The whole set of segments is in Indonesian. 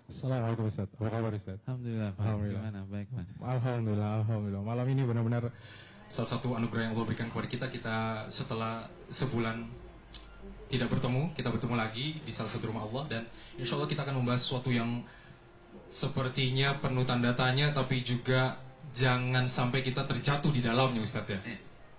Assalamualaikum Ustaz. Apa kabar Ustaz? Alhamdulillah. Alhamdulillah. Gimana? Baik, Mas. Alhamdulillah. Malam ini benar-benar salah satu anugerah yang Allah berikan kepada kita. Kita setelah sebulan tidak bertemu, kita bertemu lagi di salah satu rumah Allah. Dan insya Allah kita akan membahas sesuatu yang sepertinya penuh tanda tanya, tapi juga jangan sampai kita terjatuh di dalamnya Ustaz ya.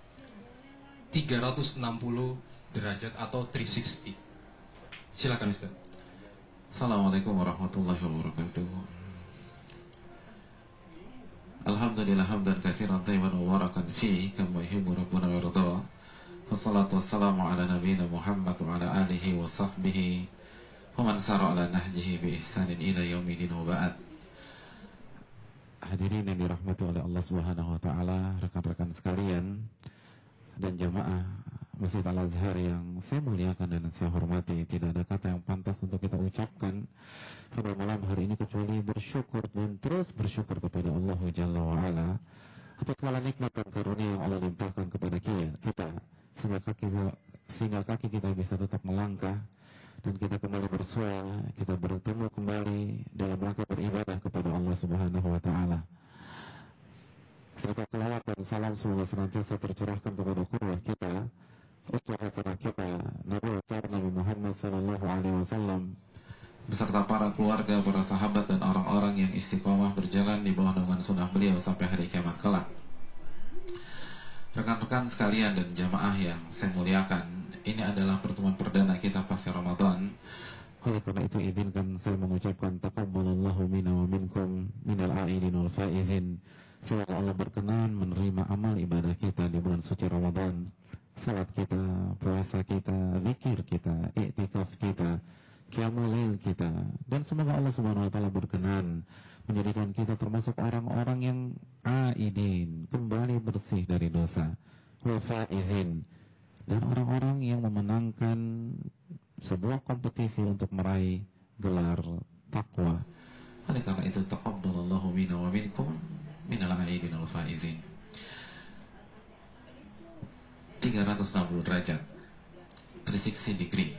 360 derajat atau 360. Silakan Ustaz. Assalamualaikum warahmatullahi wabarakatuh. Alhamdulillah hamdan katsiran tayyiban mubarakan fihi kama yuhibbu rabbuna wa yarda. Wassalatu wassalamu ala nabiyyina Muhammad wa ala alihi wa sahbihi wa man sara ala nahjihi bi ihsanin ila yaumil wa ba'd. Hadirin yang dirahmati oleh Allah Subhanahu wa taala, rekan-rekan sekalian dan jamaah Masjid Al-Azhar yang saya muliakan dan saya hormati, tidak ada kata yang pantas untuk kita ucapkan pada malam hari ini kecuali bersyukur dan terus bersyukur kepada Allah Jalla wa'ala atas segala nikmat dan karunia yang Allah limpahkan kepada kita sehingga kaki kita bisa tetap melangkah dan kita kembali bersua, kita bertemu kembali dalam rangka beribadah kepada Allah Subhanahu wa taala. Serta selawat dan salam semoga senantiasa tercurahkan kepada qudwah kita, uswah hasanah kita, Nabi Muhammad sallallahu alaihi wasallam beserta para keluarga, para sahabat dan orang-orang yang istiqomah berjalan di bawah naungan sunnah beliau sampai hari kiamat kelak. Rekan-rekan sekalian dan jamaah yang saya muliakan, ini adalah pertemuan perdana kita pasca Ramadan. Oleh karena itu izinkan saya mengucapkan taqabbalallahu minna wa minkum minal a'idin wal faizin. Semoga Allah berkenan menerima amal ibadah kita di bulan suci Ramadan, salat kita, puasa kita, zikir kita, iktikaf kita, qiyamul lail kita, dan semoga Allah Subhanahu wa taala berkenan menjadikan kita termasuk orang-orang yang aidin, kembali bersih dari dosa, wa faizin, dan orang-orang yang memenangkan sebuah kompetisi untuk meraih gelar takwa. Oleh karena itu taqabbalallahu minna wa minkum minal aidin wal faizin. 360 derajat, 360 degree.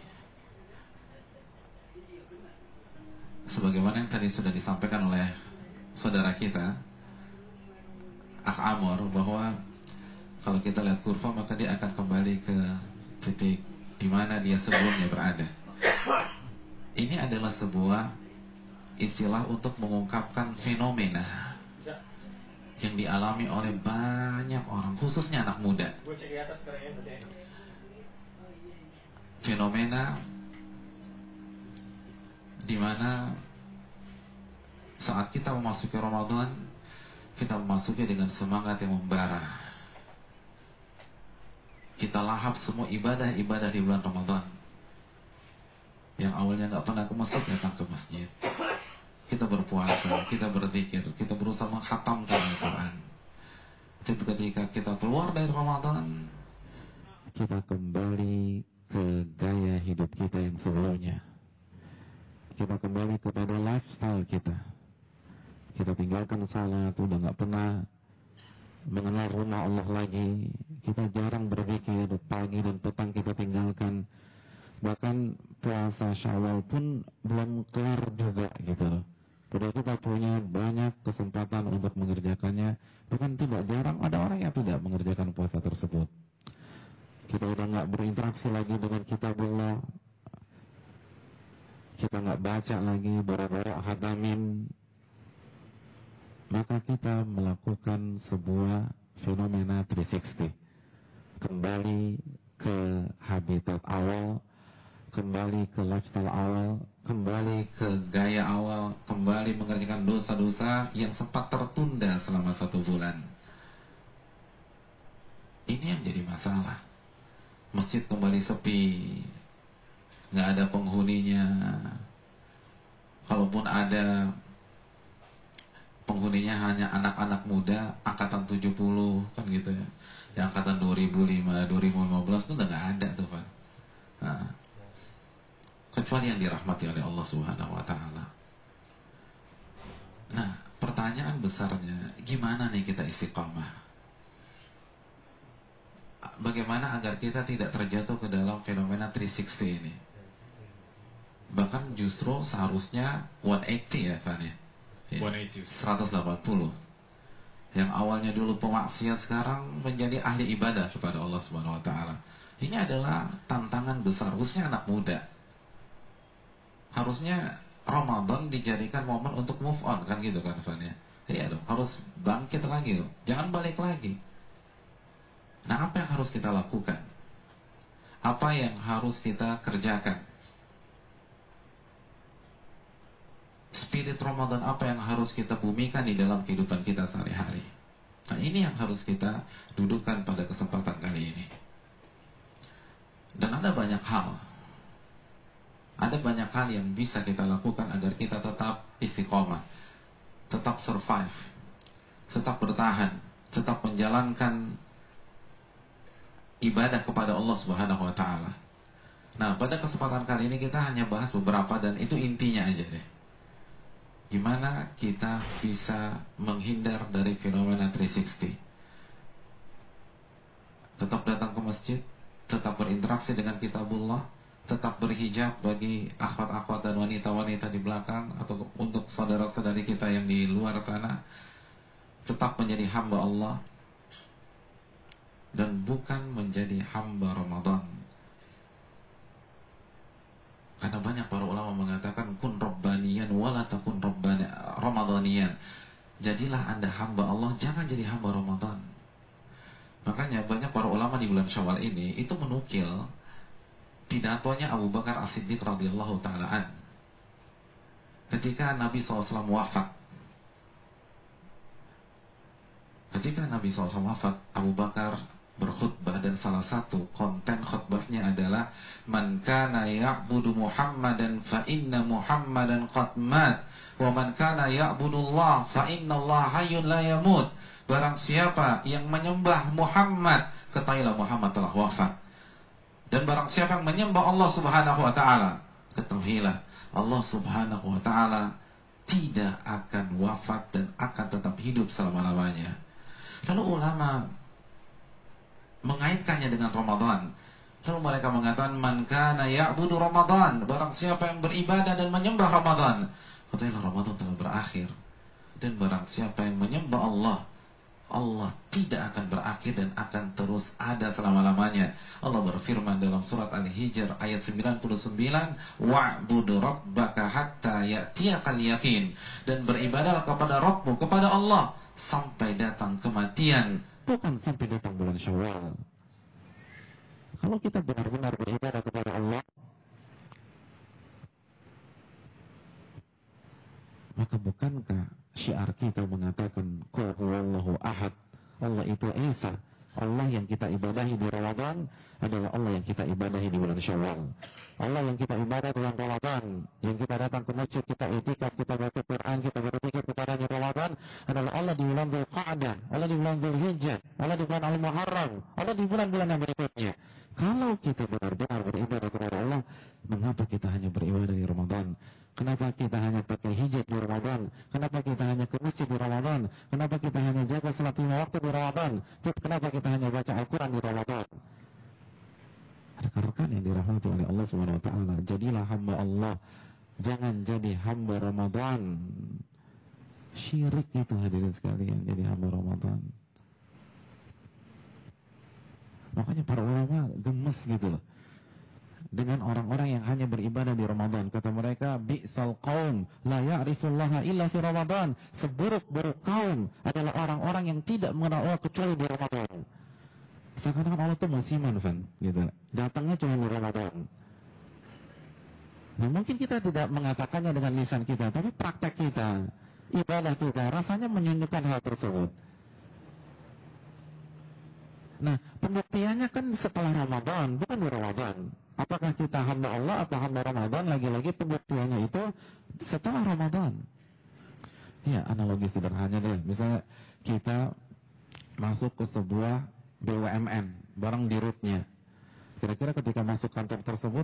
Sebagaimana yang tadi sudah disampaikan oleh saudara kita Akh Amor, bahwa kalau kita lihat kurva maka dia akan kembali ke titik di mana dia sebelumnya berada. Ini adalah sebuah istilah untuk mengungkapkan fenomena yang dialami oleh banyak orang, khususnya anak muda. Fenomena di mana saat kita memasuki Ramadan, kita memasuki dengan semangat yang membara. Kita lahap semua ibadah-ibadah di bulan Ramadan. Yang awalnya nggak pernah ke masjid, datang ke masjid. Kita berpuasa, kita berzikir, kita berusaha menghatamkan Al-Quran. Tapi ketika kita keluar dari Ramadan, kita kembali ke gaya hidup kita yang sebelumnya. Kita kembali kepada lifestyle kita. Kita tinggalkan salat, udah nggak pernah mengenal rumah Allah lagi. Kita jarang berzikir, pagi dan petang kita tinggalkan. Bahkan puasa Syawal pun belum kelar juga gitu loh. Padahal kita punya banyak kesempatan untuk mengerjakannya. Bahkan tidak jarang ada orang yang tidak mengerjakan puasa tersebut. Kita udah nggak berinteraksi lagi dengan kitabullah. Kita nggak baca lagi bara-bara khatamin. Maka kita melakukan sebuah fenomena 360. Kembali ke habitat awal, kembali ke lifestyle awal, kembali ke gaya awal, kembali mengerjakan dosa-dosa yang sempat tertunda selama 1 bulan. Ini yang jadi masalah. Masjid kembali sepi, nggak ada penghuninya. Kalaupun ada, penghuninya hanya anak-anak muda angkatan 70 kan gitu ya. Yang angkatan 2005, 2015 itu udah nggak ada tuh Pak. Nah, kecuali yang dirahmati oleh Allah Subhanahu wa taala. Nah, pertanyaan besarnya, gimana nih kita istiqamah? Bagaimana agar kita tidak terjatuh ke dalam fenomena 360 ini? Bahkan justru seharusnya 180 ya Fan ya. 180. 180. Yang awalnya dulu pemaksiat sekarang menjadi ahli ibadah kepada Allah Subhanahu wa taala. Ini adalah tantangan besar khususnya anak muda. Harusnya Ramadan dijadikan momen untuk move on kan gitu kan Fan ya. Iya dong, harus bangkit lagi loh. Jangan balik lagi. Nah, apa yang harus kita lakukan? Apa yang harus kita kerjakan? Spirit Ramadan apa yang harus kita bumikan di dalam kehidupan kita sehari-hari? Nah, ini yang harus kita dudukkan pada kesempatan kali ini. Dan ada banyak hal. Ada banyak hal yang bisa kita lakukan agar kita tetap istiqomah, tetap survive, tetap bertahan, tetap menjalankan ibadah kepada Allah Subhanahu wa taala. Nah, pada kesempatan kali ini kita hanya bahas beberapa dan itu intinya aja deh. Gimana kita bisa menghindar dari fenomena 360? Tetap datang ke masjid, tetap berinteraksi dengan kitabullah, tetap berhijab bagi akhwat-akhwat dan wanita-wanita di belakang atau untuk saudara-saudari kita yang di luar sana, tetap menjadi hamba Allah dan bukan menjadi hamba Ramadan. Karena banyak para ulama mengatakan kun rabbaniyan wala takun ramadaniyan. Jadilah Anda hamba Allah, jangan jadi hamba Ramadan. Makanya banyak para ulama di bulan Syawal ini itu menukil pidatonya Abu Bakar As-Siddiq radhiyallahu taala an. Ketika Nabi SAW wafat. Ketika Nabi SAW wafat, Abu Bakar berkhutbah dan salah satu konten khutbahnya adalah man kana ya'budu Muhammadan fa inna Muhammadan qad mat wa man kana ya'budullah fa inna Allah hayyun la yamut. Barang siapa yang menyembah Muhammad, ketahuilah Muhammad telah wafat. Dan barang siapa yang menyembah Allah Subhanahu wa taala, ketahuilah Allah Subhanahu wa taala tidak akan wafat dan akan tetap hidup selama-lamanya. Lalu ulama mengaitkannya dengan Ramadan. Lalu mereka mengatakan man kana ya'budu Ramadan, barang siapa yang beribadah dan menyembah Ramadan, katakanlah Ramadan telah berakhir. Dan barang siapa yang menyembah Allah, Allah tidak akan berakhir dan akan terus ada selama-lamanya. Allah berfirman dalam surat Al-Hijr ayat 99, wa'budu rabbaka hatta ya'tiyakal yakin, dan beribadahlah kepada Rabbmu, kepada Allah sampai datang kematian, bukan sampai datang bulan Syawal. Kalau kita benar-benar beribadah kepada Allah, maka bukankah syiar kita mengatakan qul huwallahu ahad, Allah itu Esa. Allah yang kita ibadahi di Ramadan adalah Allah yang kita ibadahi di bulan Syawal. Allah yang kita ibadah di bulan Ramadan, yang kita datang ke masjid, kita i'tikaf, kita baca Quran, kita berzikir kepadanya Ramadan, adalah Allah di bulan Dzulqa'dah, Allah di bulan Dzulhijjah, Allah di bulan Al-Muharram, Allah di bulan-bulan yang berikutnya. Kalau kita benar-benar beribadah kepada Allah, mengapa kita hanya beribadah di Ramadan? Kenapa kita hanya pakai hijab di Ramadan? Kenapa kita hanya ke masjid di Ramadan? Kenapa kita hanya jaga salat 5 waktu di Ramadan? Kenapa kita hanya baca Al-Quran di Ramadan? Rekan-rekan yang dirahmati oleh Allah Subhanahu wa taala, jadilah hamba Allah, jangan jadi hamba Ramadan. Syirik itu hadirin sekalian, jadi hamba Ramadan. Makanya para ulama gemes gitu loh dengan orang-orang yang hanya beribadah di Ramadan. Kata mereka, bi'sal qaum la ya'rifullaha illa fi Ramadan. Seburuk-buruk kaum adalah orang-orang yang tidak mengenal Allah kecuali di Ramadan. Seakan-akan Allah itu musiman, Van, gitu. Datangnya cuma di Ramadan. Nah, mungkin kita tidak mengatakannya dengan lisan kita, tapi praktek kita, ibadah kita rasanya menunjukkan hal tersebut. Nah, pembuktiannya kan setelah Ramadan, bukan di Ramadan. Apakah kita hamba Allah atau hamba Ramadan? Lagi-lagi pembuktiannya itu setelah Ramadan. Ya, analogi sederhana deh. Misalnya kita masuk ke sebuah BUMN, barang di rootnya. Kira-kira ketika masuk kantor tersebut,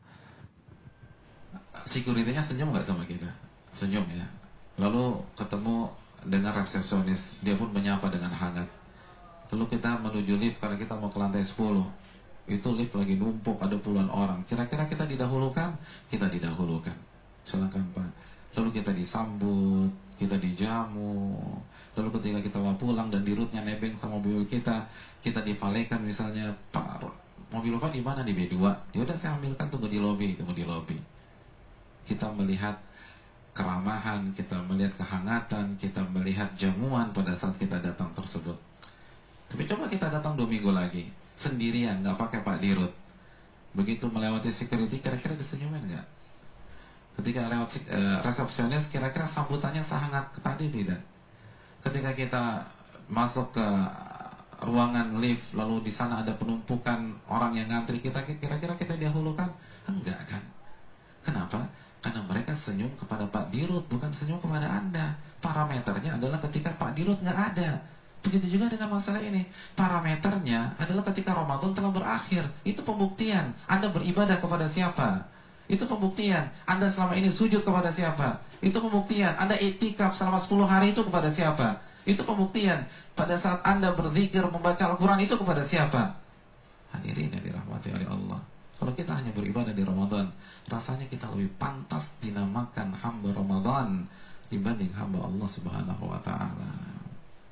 security-nya senyum nggak sama kita? Senyum ya. Lalu ketemu dengan resepsionis, dia pun menyapa dengan hangat. Lalu kita menuju lift karena kita mau ke lantai 10. Itu lift lagi numpuk, ada puluhan orang. Kira-kira kita didahulukan? Kita didahulukan. Silakan Pak. Lalu kita disambut, kita dijamu. Lalu ketika kita mau pulang dan di route-nya nebeng sama mobil kita divalekan misalnya, Pak, mobil Bapak di mana? Di B2. Ya udah saya ambilkan, tunggu di lobi. Kita melihat keramahan, kita melihat kehangatan, kita melihat jamuan pada saat kita datang tersebut. Tapi coba kita datang 2 minggu lagi, sendirian, nggak pakai Pak Dirut. Begitu melewati security, kira-kira disenyumin nggak? Ketika lewat resepsionis, kira-kira sambutannya sehangat tadi tidak? Ketika kita masuk ke ruangan lift, lalu di sana ada penumpukan orang yang ngantri, kira-kira kita dahulukan? Enggak kan? Kenapa? Karena mereka senyum kepada Pak Dirut, bukan senyum kepada Anda. Parameternya adalah ketika Pak Dirut nggak ada. Begitu juga dengan masalah ini. Parameternya adalah ketika Ramadan telah berakhir. Itu pembuktian. Anda beribadah kepada siapa? Itu pembuktian. Anda selama ini sujud kepada siapa? Itu pembuktian. Anda iktikaf selama 10 hari itu kepada siapa? Itu pembuktian. Pada saat Anda berzikir, membaca Al-Quran, itu kepada siapa? Hadirin yang dirahmati oleh Allah. Kalau kita hanya beribadah di Ramadan, rasanya kita lebih pantas dinamakan hamba Ramadan dibanding hamba Allah Subhanahu wa ta'ala.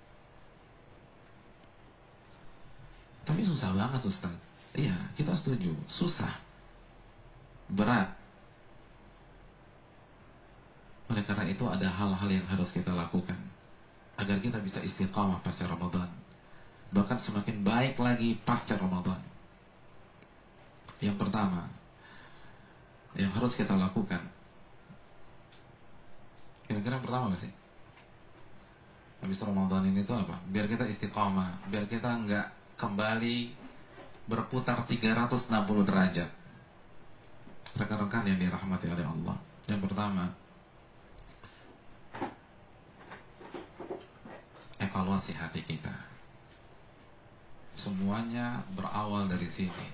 Tapi susah banget Ustaz. Iya, kita setuju. Susah. Berat. Oleh karena itu ada hal-hal yang harus kita lakukan agar kita bisa istiqamah pasca Ramadan. Bahkan semakin baik lagi pasca Ramadan. Yang pertama yang harus kita lakukan, kira-kira yang pertama gak sih? Habis Ramadan ini tuh apa? Biar kita istiqamah, biar kita nggak kembali berputar 360 derajat. Rekan-rekan yang dirahmati oleh Allah, yang pertama, evaluasi hati kita. Semuanya berawal dari sini.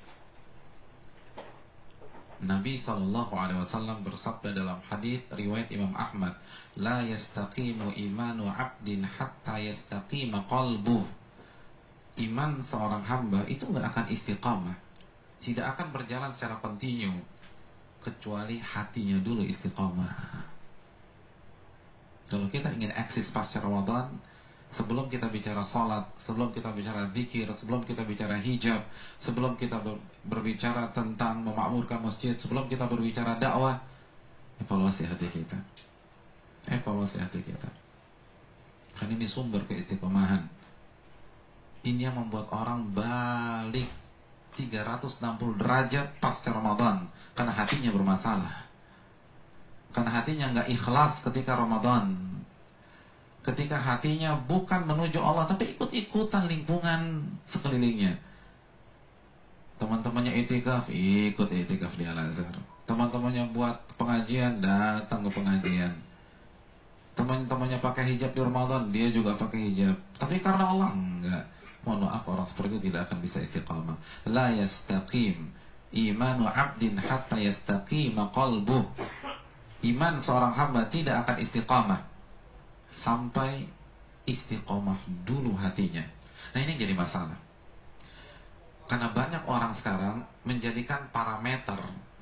Nabi SAW bersabda dalam hadis riwayat Imam Ahmad, la yastaqimu imanu abdin hatta yastaqima qalbuh. Iman seorang hamba itu nggak akan istiqamah, tidak akan berjalan secara kontinu kecuali hatinya dulu istiqamah. Kalau kita ingin eksis pasca Ramadan, sebelum kita bicara salat, sebelum kita bicara zikir, sebelum kita bicara hijab, sebelum kita berbicara tentang memakmurkan masjid, sebelum kita berbicara dakwah, evaluasi hati kita. Evaluasi hati kita. Karena ini sumber keistiqomahan. Ini yang membuat orang balik 360 derajat pasca Ramadan, karena hatinya bermasalah. Karena hatinya nggak ikhlas ketika Ramadan. Ketika hatinya bukan menuju Allah, tapi ikut-ikutan lingkungan sekelilingnya. Teman-temannya itikaf, ikut itikaf di Al-Azhar. Teman-temannya buat pengajian, datang ke pengajian. Teman-temannya pakai hijab di Ramadan, dia juga pakai hijab. Tapi karena Allah, enggak. Mohon maaf, orang seperti itu tidak akan bisa istiqamah. La yastaqim imanu abdin hatta yastaqima qalbuh. Iman seorang hamba tidak akan istiqamah sampai istiqomah dulu hatinya. Nah, ini jadi masalah. Karena banyak orang sekarang menjadikan parameter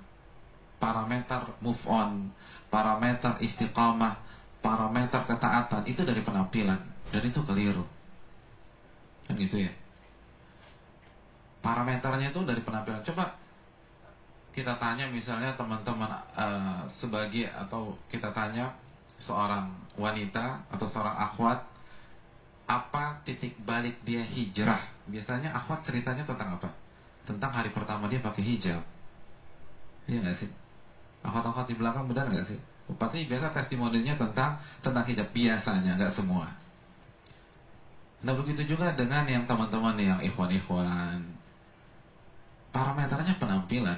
move on, parameter istiqomah, parameter ketaatan itu dari penampilan, dan itu keliru. Kan gitu ya. Parameternya itu dari penampilan. Coba kita tanya misalnya teman-teman atau kita tanya seorang wanita atau seorang akhwat, apa titik balik dia hijrah? Biasanya akhwat ceritanya tentang apa? Tentang hari pertama dia pakai hijab. Iya nggak sih? Akhwat-akhwat di belakang benar nggak sih? Pasti biasa testimoninya tentang hijab, biasanya, nggak semua. Nah, begitu juga dengan yang teman-teman yang ikhwan-ikhwan. Parameternya penampilan.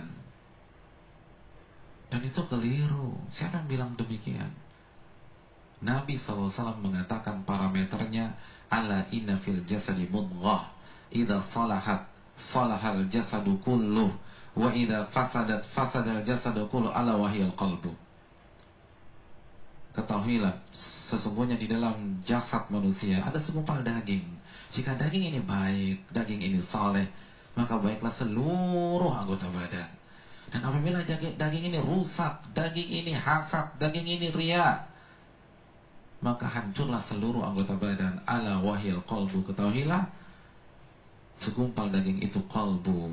Dan itu keliru. Siapa yang bilang demikian? Nabi SAW mengatakan parameternya, ala inna fil jasadi mudghah, idza salahat salahal jasadu kulluh, wa idza fasadat fasadal jasadu kulluh, ala wahiyal qalbu. Ketahuilah, sesungguhnya di dalam jasad manusia ada segumpal daging. Jika daging ini baik, daging ini saleh, maka baiklah seluruh anggota badan. Dan apabila daging ini rusak, daging ini hasad, daging ini riya, maka hancurlah seluruh anggota badan. Ala wahil qalbu, ketahuilah segumpal daging itu qalbu.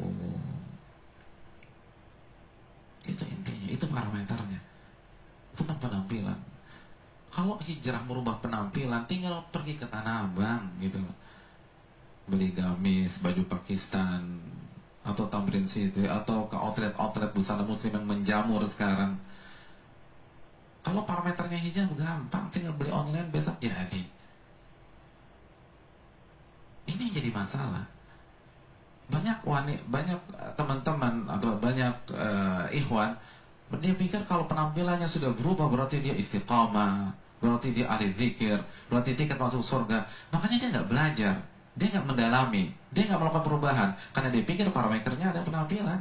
Itu intinya, itu parameternya. Bukan penampilan. Kalau hijrah merubah penampilan, tinggal pergi ke Tanah Abang gitu, beli gamis, baju Pakistan, atau Tamrin City, atau ke outlet busana muslim yang menjamur sekarang. Kalau parameternya hijab gampang, tinggal beli online besok jadi. Ini yang jadi masalah. Banyak teman-teman atau banyak ikhwan, dia pikir kalau penampilannya sudah berubah berarti dia istiqamah, berarti dia ahli zikir, berarti tiket masuk surga. Makanya dia nggak belajar, dia nggak mendalami, dia nggak melakukan perubahan karena dia pikir parameternya ada penampilan.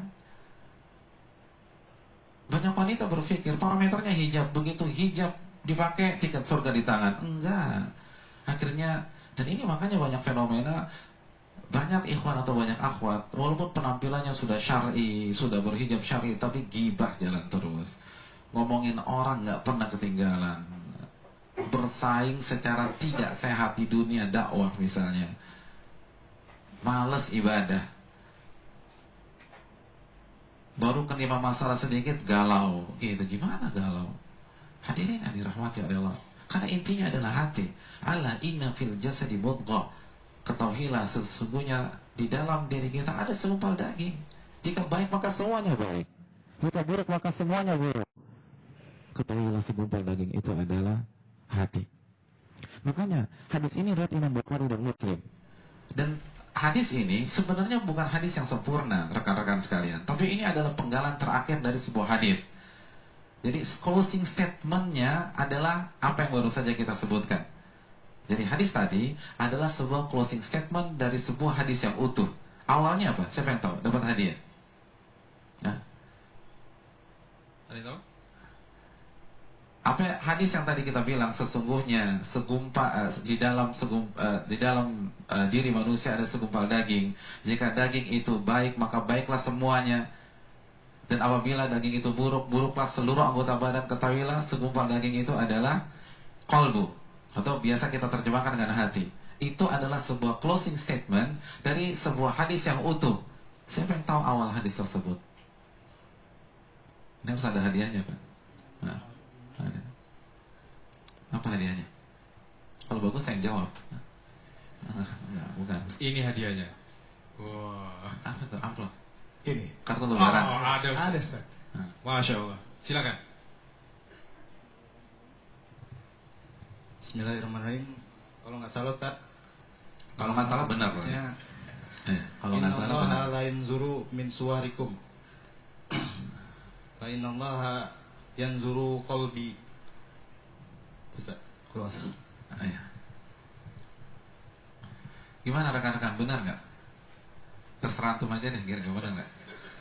Banyak wanita berpikir parameternya hijab, begitu hijab dipakai tiket surga di tangan. Enggak. Akhirnya, dan ini makanya banyak fenomena, banyak ikhwan atau banyak akhwat walaupun penampilannya sudah syar'i, sudah berhijab syar'i, tapi gibah jalan terus, ngomongin orang nggak pernah ketinggalan, bersaing secara tidak sehat di dunia dakwah misalnya, malas ibadah, baru kenima masalah sedikit galau, gitu. Gimana galau? Hadirin yang dirahmati oleh Allah, karena intinya adalah hati. Ala inna fil jasadi mudghah, ketahuilah sesungguhnya di dalam diri kita ada segumpal daging. Jika baik maka semuanya baik, jika buruk maka semuanya buruk. Ketahuilah segumpal daging itu adalah hati. Makanya hadis ini riwayat Imam Bukhari dan Muslim. Dan hadis ini sebenarnya bukan hadis yang sempurna, rekan-rekan sekalian, tapi ini adalah penggalan terakhir dari sebuah hadis. Jadi closing statementnya adalah apa yang baru saja kita sebutkan. Jadi hadis tadi adalah sebuah closing statement dari sebuah hadis yang utuh. Awalnya apa? Siapa yang tahu? Dapat hadiah? Nah, ada yang tahu? Apa hadis yang tadi kita bilang, sesungguhnya di dalam diri manusia ada segumpal daging. Jika daging itu baik maka baiklah semuanya. Dan apabila daging itu buruk, buruklah seluruh anggota badan. Ketahuilah segumpal daging itu adalah qalbu, atau biasa kita terjemahkan dengan hati. Itu adalah sebuah closing statement dari sebuah hadis yang utuh. Siapa yang tahu awal hadis tersebut? Ini harus ada hadiahnya, Pak. Nah, ada. Apa hadiahnya? Kalau bagus saya jawab. Enggak, bukan. Ini hadiahnya. Wah. Apa itu? Amplop. Ini Kartu lebaran. Ada. Ustaz. Masya Allah. Silakan. Bismillahirrahmanirrahim. Kalau nggak salah Ustaz, Kalau nggak salah benar, Pak. Kalau nggak salah benar. Innallaha la yanzuru min suwarikum. Fa innallaha yanzuru qalbi. Ustaz, keluar. Ya. Gimana rekan-rekan, benar nggak? Terserah antum aja deh, kira-kira benar nggak?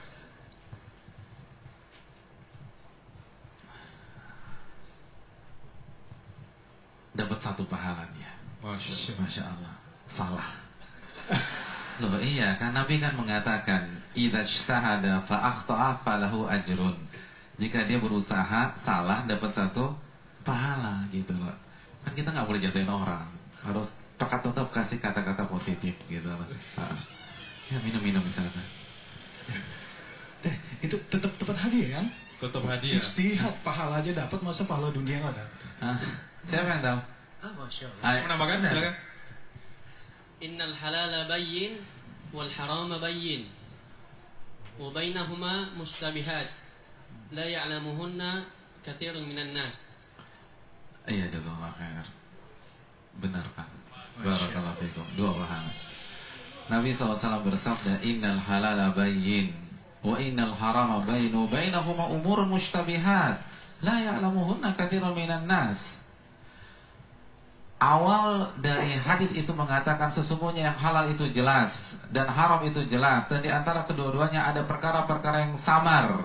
Dapat satu pahala dia. Masya Allah. Salah. Loh iya, kan Nabi kan mengatakan idza ijtahada fa akhta'a falahu ajrun. Jika dia berusaha salah dapat satu pahala gitu loh. Kan kita nggak boleh jatuhin orang, harus tetap kasih kata-kata positif gitu loh. Ya minum-minum misalnya. Itu tetap hadiah kan? Tetap hadiah. Istihad pahala aja dapat, masa pahala dunia nggak dapat? Siapa yang tahu? Masya Allah. Ayo. Menambahkan, silakan. Innal halala bayyin wal harama bayyin wa bainahuma mustabihat la ya'lamuhunna katsirun minan nas. Iya, jazakallahu khair. Benar kan? Barakallahu fikum. Dua pahala. Nabi SAW bersabda, innal halala bayyin wa innal harama bayyin wa bainahuma umurun mustabihat la ya'lamuhunna katsirun minan nas. Awal dari hadis itu mengatakan sesungguhnya yang halal itu jelas dan haram itu jelas, dan di antara kedua-duanya ada perkara-perkara yang samar.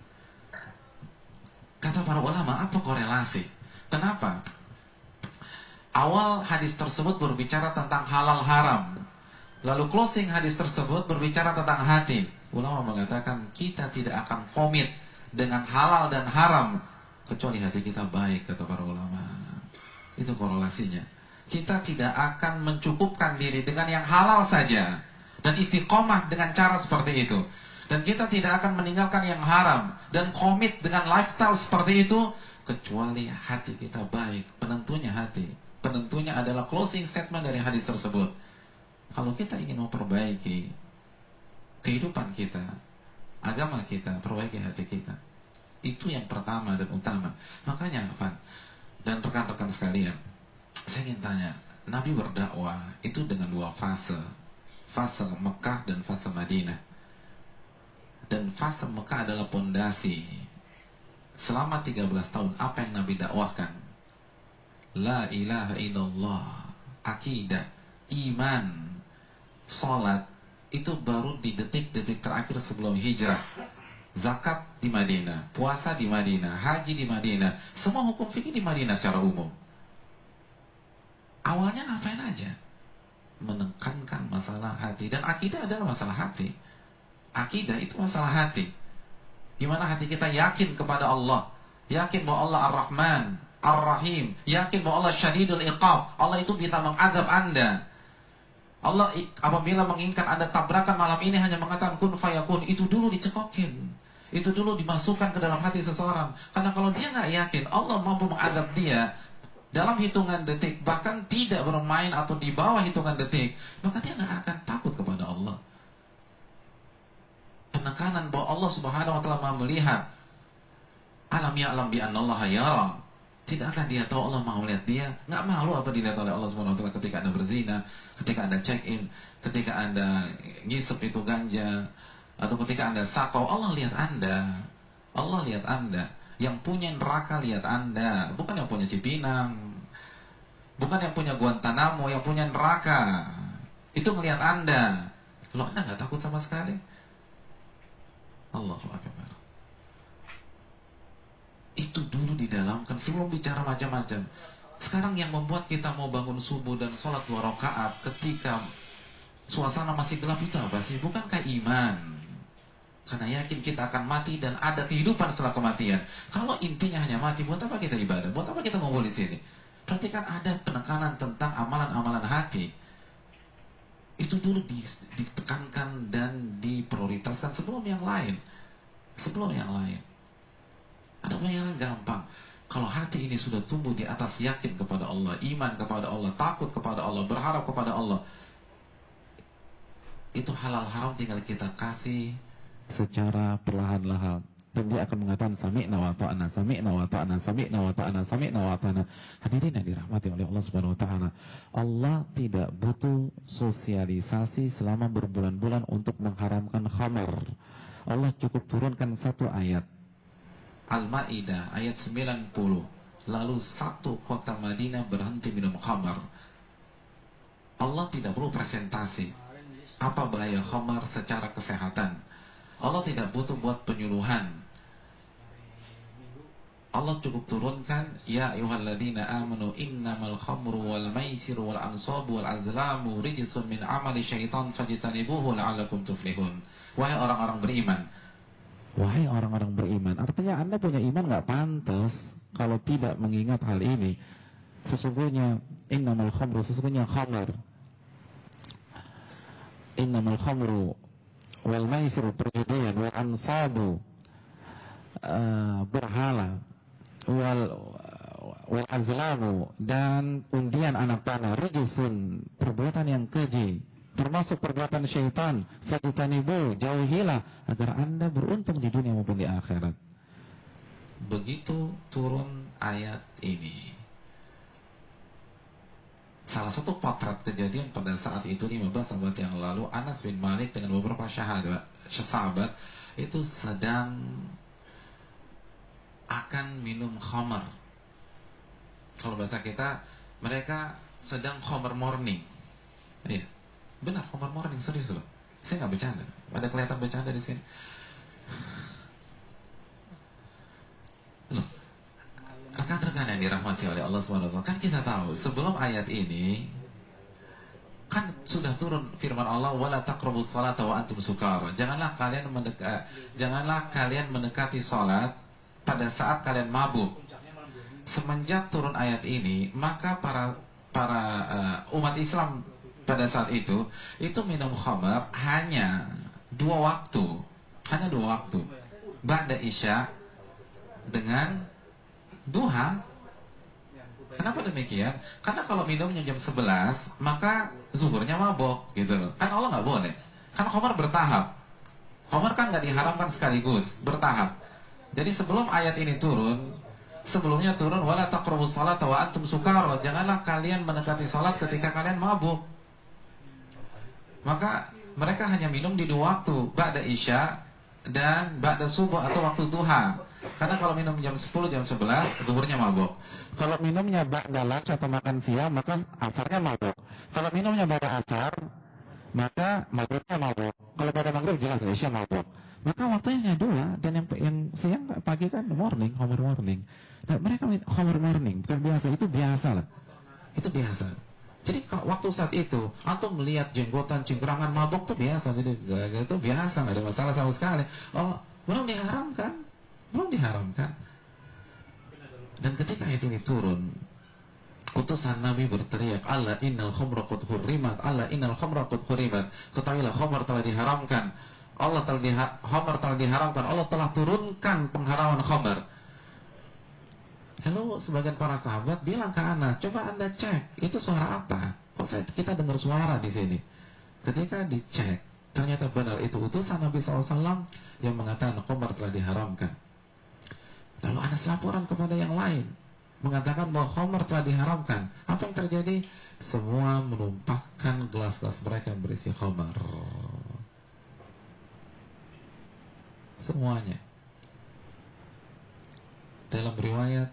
Kata para ulama, apa korelasi? Kenapa? Awal hadis tersebut berbicara tentang halal haram. Lalu closing hadis tersebut berbicara tentang hati. Ulama mengatakan kita tidak akan komit dengan halal dan haram kecuali hati kita baik, kata para ulama. Itu korelasinya. Kita tidak akan mencukupkan diri dengan yang halal saja dan istiqomah dengan cara seperti itu. Dan kita tidak akan meninggalkan yang haram dan komit dengan lifestyle seperti itu kecuali hati kita baik. Penentunya hati. Penentunya adalah closing statement dari hadis tersebut. Kalau kita ingin memperbaiki kehidupan kita, agama kita, perbaiki hati kita. Itu yang pertama dan utama. Makanya Afan dan rekan-rekan sekalian, saya ingin tanya, Nabi berdakwah itu dengan dua fase. Fase Mekah dan fase Madinah. Dan fase Mekah adalah pondasi. Selama 13 tahun apa yang Nabi dakwahkan? La ilaha illallah, akidah, iman, salat, itu baru di detik-detik terakhir sebelum hijrah. Zakat di Madinah, puasa di Madinah, haji di Madinah, semua hukum fikih di Madinah secara umum. Awalnya ngapain aja? Menekankan masalah hati. Dan akidah adalah masalah hati. Akidah itu masalah hati. Gimana hati kita yakin kepada Allah, yakin bahwa Allah Ar-Rahman, Ar-Rahim, yakin bahwa Allah Syadidul Iqab, Allah itu bisa mengadab Anda. Allah apabila menginginkan Anda tabrakan malam ini hanya mengatakan kun fayakun, itu dulu dicekokin. Itu dulu dimasukkan ke dalam hati seseorang. Karena kalau dia nggak yakin Allah mampu mengadab dia dalam hitungan detik, bahkan tidak bermain atau di bawah hitungan detik, maka dia nggak akan takut kepada Allah. Penekanan bahwa Allah Subhanahu wa taala Maha melihat. Alam ya'lam bi annallaha yara. Tidakkah dia tahu Allah mau melihat dia? Nggak malu apa dilihat oleh Allah Subhanahu wa taala ketika Anda berzina, ketika Anda check in, ketika Anda ngisep itu ganja, atau ketika Anda sakau. Allah lihat Anda. Allah lihat Anda. Yang punya neraka lihat Anda, bukan yang punya Cipinang, bukan yang punya Guantanamo, yang punya neraka. Itu melihat Anda. Loh, Anda nggak takut sama sekali? Allahu Akbar. Itu dulu didalamkan sebelum bicara macam-macam. Sekarang yang membuat kita mau bangun subuh dan sholat 2 rakaat ketika suasana masih gelap itu apa sih? Bukankah iman? Karena yakin kita akan mati dan ada kehidupan setelah kematian. Kalau intinya hanya mati, buat apa kita ibadah? Buat apa kita ngumpul di sini? Berarti kan ada penekanan tentang amalan-amalan hati. Itu dulu ditekankan dan diprioritaskan sebelum yang lain. Sebelum yang lain. Ada yang gampang. Kalau hati ini sudah tumbuh di atas yakin kepada Allah, iman kepada Allah, takut kepada Allah, berharap kepada Allah, itu halal haram tinggal kita kasih secara perlahan-lahan. Dan dia akan mengatakan sami'na wa ta'ana, sami'na wa ta'ana, sami'na wa ta'ana, sami'na wa ta'ana. Hadirin yang dirahmati oleh Allah Subhanahu wa taala. Allah tidak butuh sosialisasi selama berbulan-bulan untuk mengharamkan khamar. Allah cukup turunkan satu ayat. Al-Maidah ayat 90. Lalu satu kota Madinah berhenti minum khamar. Allah tidak perlu presentasi apa bahaya khamar secara kesehatan. Allah tidak butuh buat penyuluhan. Allah cukup turunkan, ya ayyuhalladzina amanu innamal khamru wal maisiru wal ansabu wal azlamu rijsun min amali syaitan fajtanibuhu la'allakum tuflihun. Wahai orang-orang beriman. Wahai orang-orang beriman. Artinya Anda punya iman nggak pantas kalau tidak mengingat hal ini. Sesungguhnya innamal khamru, sesungguhnya khamar. Innamal khamru wal maisiru, perjudian, wal ansabu, berhala, wal azlamu, dan undian anak panah, rijsun, perbuatan yang keji, termasuk perbuatan syaitan. Fajtanibu, jauhilah agar Anda beruntung di dunia maupun di akhirat. Begitu turun ayat ini, salah satu potret kejadian pada saat itu 15 abad yang lalu, Anas bin Malik dengan beberapa sahabat itu sedang akan minum khamar. Kalau bahasa kita, mereka sedang khamar morning. Iya, benar, khamar morning, serius loh. Saya nggak bercanda. Ada kelihatan bercanda di sini. Loh, rekan-rekan yang dirahmati oleh Allah SWT, kan kita tahu sebelum ayat ini kan sudah turun firman Allah, wala taqrabus salata wa antum sukara. Janganlah kalian mendekati salat pada saat kalian mabuk. Semenjak turun ayat ini, maka para umat Islam pada saat itu minum khamar hanya dua waktu, ba'da isya dengan duha. Kenapa demikian? Karena kalau minumnya jam 11, maka zuhurnya mabok, gitu loh. Kan Allah nggak boleh. Kan khamar bertahap. Khamar kan nggak diharamkan sekaligus, bertahap. Jadi sebelum ayat ini turun, sebelumnya turun wala taqrabus salata wa antum sukara. Janganlah kalian mendekati salat ketika kalian mabuk. Maka mereka hanya minum di dua waktu, ba'da isya dan ba'da subuh atau waktu duha. Karena kalau minum jam 10, jam 11, zuhurnya mabuk. Kalau minumnya ba'da lunch atau makan siang, maka asarnya mabuk. Kalau minumnya ba'da asar, maka maghribnya mabuk. Kalau pada maghrib jelas isya mabuk. Maka waktunya hanya dua, dan yang siang pagi kan morning, homer morning. Nah, mereka homer morning, bukan biasa, itu biasa lah. Itu biasa. Jadi kalau waktu saat itu, antum melihat jenggotan, cingkrangan, mabuk itu biasa. Jadi itu biasa, nggak ada masalah sama sekali. Oh, belum diharamkan. Dan ketika ayat ini turun, utusan Nabi berteriak, Allah innal khamra qad hurrimat, Allah innal khamra qad hurrimat. Ketahuilah khamar telah diharamkan. Khamar telah diharamkan. Allah telah turunkan pengharaman khamar. Lalu sebagian para sahabat bilang ke Anas, coba Anda cek, itu suara apa? Kok kita dengar suara di sini? Ketika dicek, ternyata benar itu utusan Nabi SAW yang mengatakan khamar telah diharamkan. Lalu Anas laporan kepada yang lain, mengatakan bahwa khamar telah diharamkan. Apa yang terjadi? Semua menumpahkan gelas-gelas mereka yang berisi khamar. Semuanya. Dalam riwayat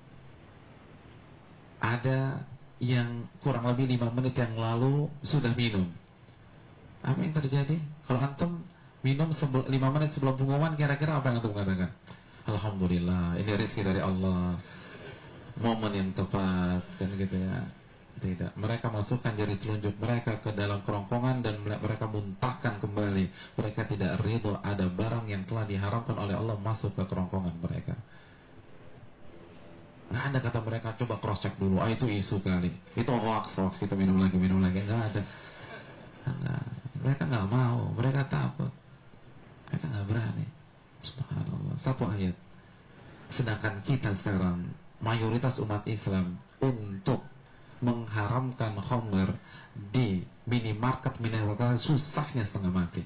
ada yang kurang lebih 5 menit yang lalu sudah minum. Apa yang terjadi? Kalau antum minum 5 menit sebelum pengumuman, kira-kira apa yang antum katakan? Alhamdulillah, ini rezeki dari Allah, momen yang tepat, kan gitu ya. Tidak, mereka masukkan jari telunjuk mereka ke dalam kerongkongan dan mereka muntahkan kembali. Mereka tidak ridho ada barang yang telah diharamkan oleh Allah masuk ke kerongkongan mereka. Nggak ada kata mereka, coba cross check dulu, itu isu kali, itu hoax, kita minum lagi, nggak ada. Enggak. Mereka nggak mau, mereka takut, mereka nggak berani. Subhanallah, satu ayat. Sedangkan kita sekarang mayoritas umat Islam untuk mengharamkan khamr di minimarket susahnya setengah mati.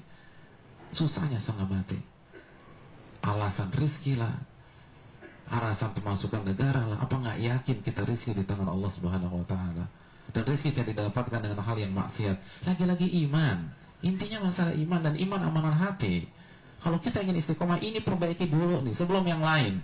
Alasan rizki lah, alasan pemasukan negara lah. Apa nggak yakin kita rizki di tangan Allah Subhanahu Wa Taala? Dan rizki tidak didapatkan dengan hal yang maksiat. Lagi-lagi iman. Intinya masalah iman, dan iman amanah hati. Kalau kita ingin istiqomah, ini perbaiki dulu nih sebelum yang lain.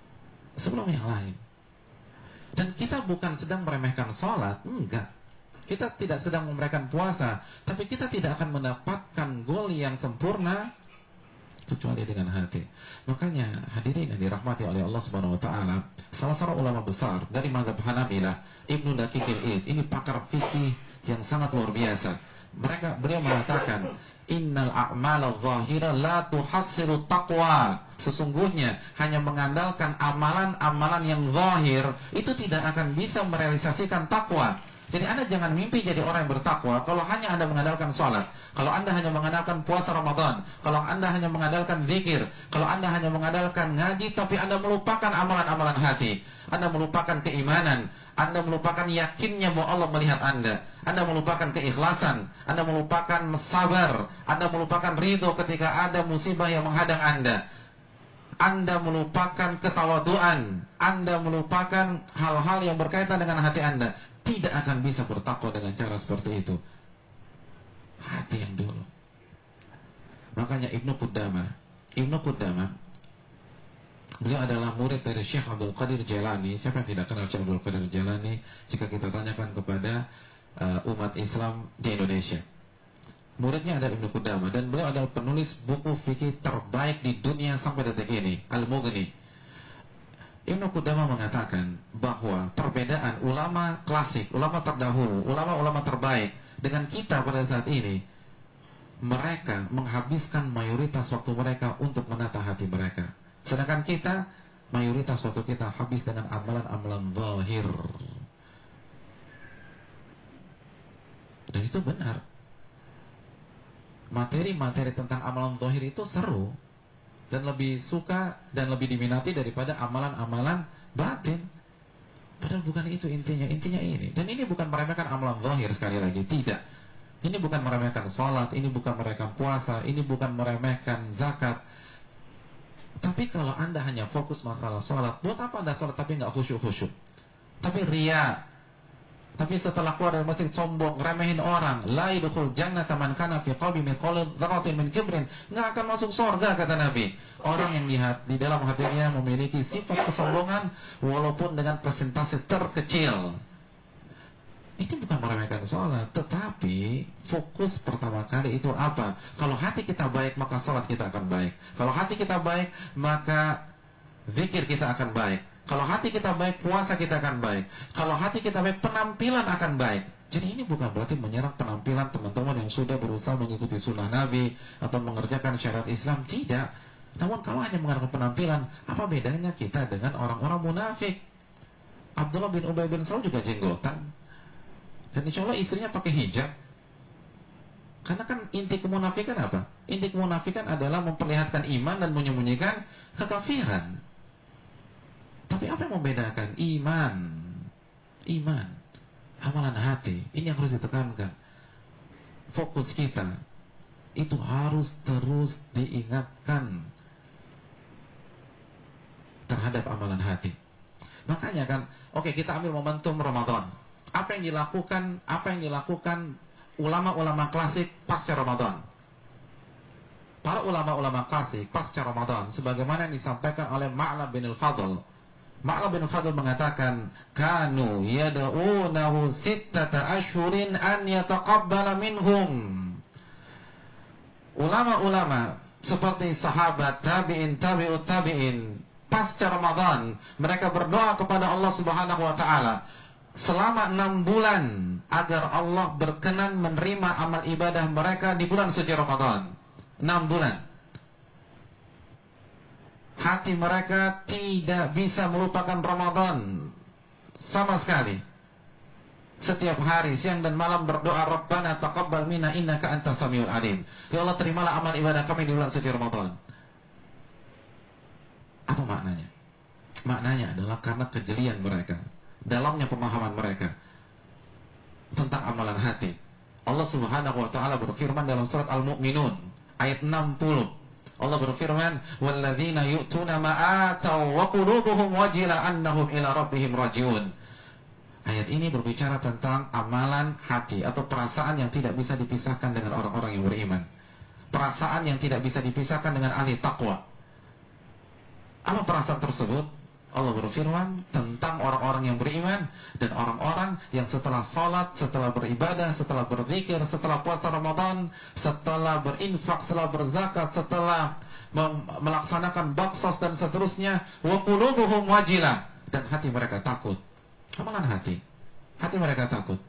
Dan kita bukan sedang meremehkan sholat, enggak. Kita tidak sedang meremehkan puasa, tapi kita tidak akan mendapatkan goal yang sempurna kecuali dengan hati. Makanya hadirin yang dirahmati oleh Allah Subhanahu Wa Taala, salah seorang ulama besar dari mazhab Hanabilah, Ibnu Daqiqil Id, ini pakar fikih yang sangat luar biasa. Beliau mengatakan, innal a'mala zahira la tuhassilu taqwa. Sesungguhnya hanya mengandalkan amalan-amalan yang zahir itu tidak akan bisa merealisasikan takwa. Jadi Anda jangan mimpi jadi orang yang bertakwa kalau hanya Anda mengandalkan sholat, kalau Anda hanya mengandalkan puasa Ramadan, kalau Anda hanya mengandalkan zikir, kalau Anda hanya mengandalkan ngaji, tapi Anda melupakan amalan-amalan hati, Anda melupakan keimanan, Anda melupakan yakinnya bahwa Allah melihat Anda melupakan keikhlasan, Anda melupakan sabar, Anda melupakan ridho ketika ada musibah yang menghadang Anda melupakan ketawaduan, Anda melupakan hal-hal yang berkaitan dengan hati Anda. Tidak akan bisa bertakwa dengan cara seperti itu. Hati yang dulu. Makanya Ibnu Qudamah, beliau adalah murid dari Syekh Abdul Qadir Jailani. Siapa yang tidak kenal Syekh Abdul Qadir Jailani? Jika kita tanyakan kepada umat Islam di Indonesia, muridnya adalah Ibnu Qudamah, dan beliau adalah penulis buku fikih terbaik di dunia sampai detik ini, Al-Mughni. Ibnu Qudamah mengatakan bahwa perbedaan ulama klasik, ulama terdahulu, ulama-ulama terbaik dengan kita pada saat ini, mereka menghabiskan mayoritas waktu mereka untuk menata hati mereka. Sedangkan kita, mayoritas waktu kita habis dengan amalan-amalan zahir. Dan itu benar. Materi-materi tentang amalan zahir itu seru dan lebih suka dan lebih diminati daripada amalan-amalan batin. Padahal bukan itu intinya. Intinya ini. Dan ini bukan meremehkan amalan zahir, sekali lagi, tidak. Ini bukan meremehkan sholat, ini bukan meremehkan puasa, ini bukan meremehkan zakat. Tapi kalau Anda hanya fokus masalah sholat, buat apa Anda sholat tapi nggak khusyuk-khusyuk? Tapi ria, tapi setelah keluar dari masjid sombong, remehin orang. La yadkhul jannata man kana fi qalbi mithqal dzarratin min kibrin. Enggak akan masuk surga, kata Nabi. Orang yang di dalam hatinya memiliki sifat kesombongan walaupun dengan persentase terkecil. Ini bukan meremehkan sholat, tetapi fokus pertama kali itu apa? Kalau hati kita baik, maka sholat kita akan baik. Kalau hati kita baik, maka zikir kita akan baik. Kalau hati kita baik, puasa kita akan baik. Kalau hati kita baik, penampilan akan baik. Jadi ini bukan berarti menyerang penampilan teman-teman yang sudah berusaha mengikuti sunnah Nabi atau mengerjakan syariat Islam. Tidak. Namun kalau hanya mengerjakan penampilan, apa bedanya kita dengan orang-orang munafik? Abdullah bin Ubay bin Salul juga jenggotan. Dan insya Allah istrinya pakai hijab. Karena kan inti kemunafikan apa? Inti kemunafikan adalah memperlihatkan iman dan menyembunyikan kekafiran. Tapi apa yang membedakan? Iman. Amalan hati. Ini yang harus ditekankan. Fokus kita itu harus terus diingatkan terhadap amalan hati. Makanya kan, oke, kita ambil momentum Ramadan. Apa yang dilakukan ulama-ulama klasik pasca Ramadan? Para ulama-ulama klasik pasca Ramadan, sebagaimana yang disampaikan oleh Ma'lab bin al-Fadl. Ma'lab bin al-Fadl mengatakan, kanu yad'unahu sittata ashhurin an yataqabbala minhum. Ulama-ulama seperti sahabat, tabi'in, tabi'ut tabi'in, pasca Ramadan, mereka berdoa kepada Allah Subhanahu wa taala selama 6 bulan agar Allah berkenan menerima amal ibadah mereka di bulan suci Ramadan. 6 bulan. Hati mereka tidak bisa melupakan Ramadan sama sekali. Setiap hari, siang dan malam berdoa, Rabbana taqabbal minna innaka antas samiul alim. Ya Allah, terimalah amal ibadah kami di bulan suci Ramadan. Apa maknanya? Maknanya adalah karena kejelian mereka, dalamnya pemahaman mereka tentang amalan hati. Allah Subhanahu wa taala berfirman dalam surat Al-Mu'minun ayat 60. Allah berfirman, "Walladzina yu'tuna ma ataw wa qulubuhum wajila annahum ila rabbihim raji'un." Ayat ini berbicara tentang amalan hati atau perasaan yang tidak bisa dipisahkan dengan orang-orang yang beriman. Perasaan yang tidak bisa dipisahkan dengan ahli taqwa. Apa perasaan tersebut? Allah berfirman tentang orang-orang yang beriman dan orang-orang yang setelah salat, setelah beribadah, setelah berzikir, setelah puasa Ramadan, setelah berinfak, setelah berzakat, setelah melaksanakan baksos dan seterusnya, wa qulubuhum wajilah, dan hati mereka takut. Amalan hati mereka takut.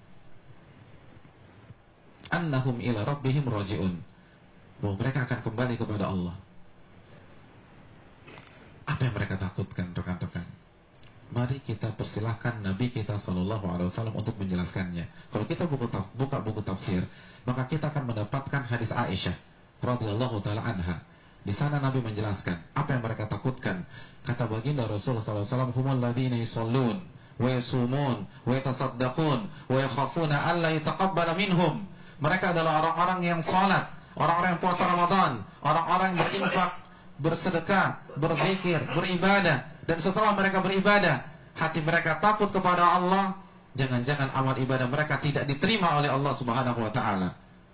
Annahum ila rabbihim raji'un. Bahwa mereka akan kembali kepada Allah. Apa yang mereka takutkan, rekan-rekan? Mari kita persilahkan Nabi kita SAW untuk menjelaskannya. Kalau kita buka buku tafsir, maka kita akan mendapatkan hadis Aisyah radhiyallahu taala anha. Di sana Nabi menjelaskan apa yang mereka takutkan. Kata baginda Rasulullah SAW, humul ladzina yusallun wa yasumun wa yatasaddaqun wa yakhafuna alla yataqabbala minhum. Mereka adalah orang-orang yang salat, orang-orang yang puasa Ramadan, orang-orang yang berinfak, bersedekah, berzikir, beribadah, dan setelah mereka beribadah, hati mereka takut kepada Allah. Jangan-jangan amal ibadah mereka tidak diterima oleh Allah Subhanahu wa taala.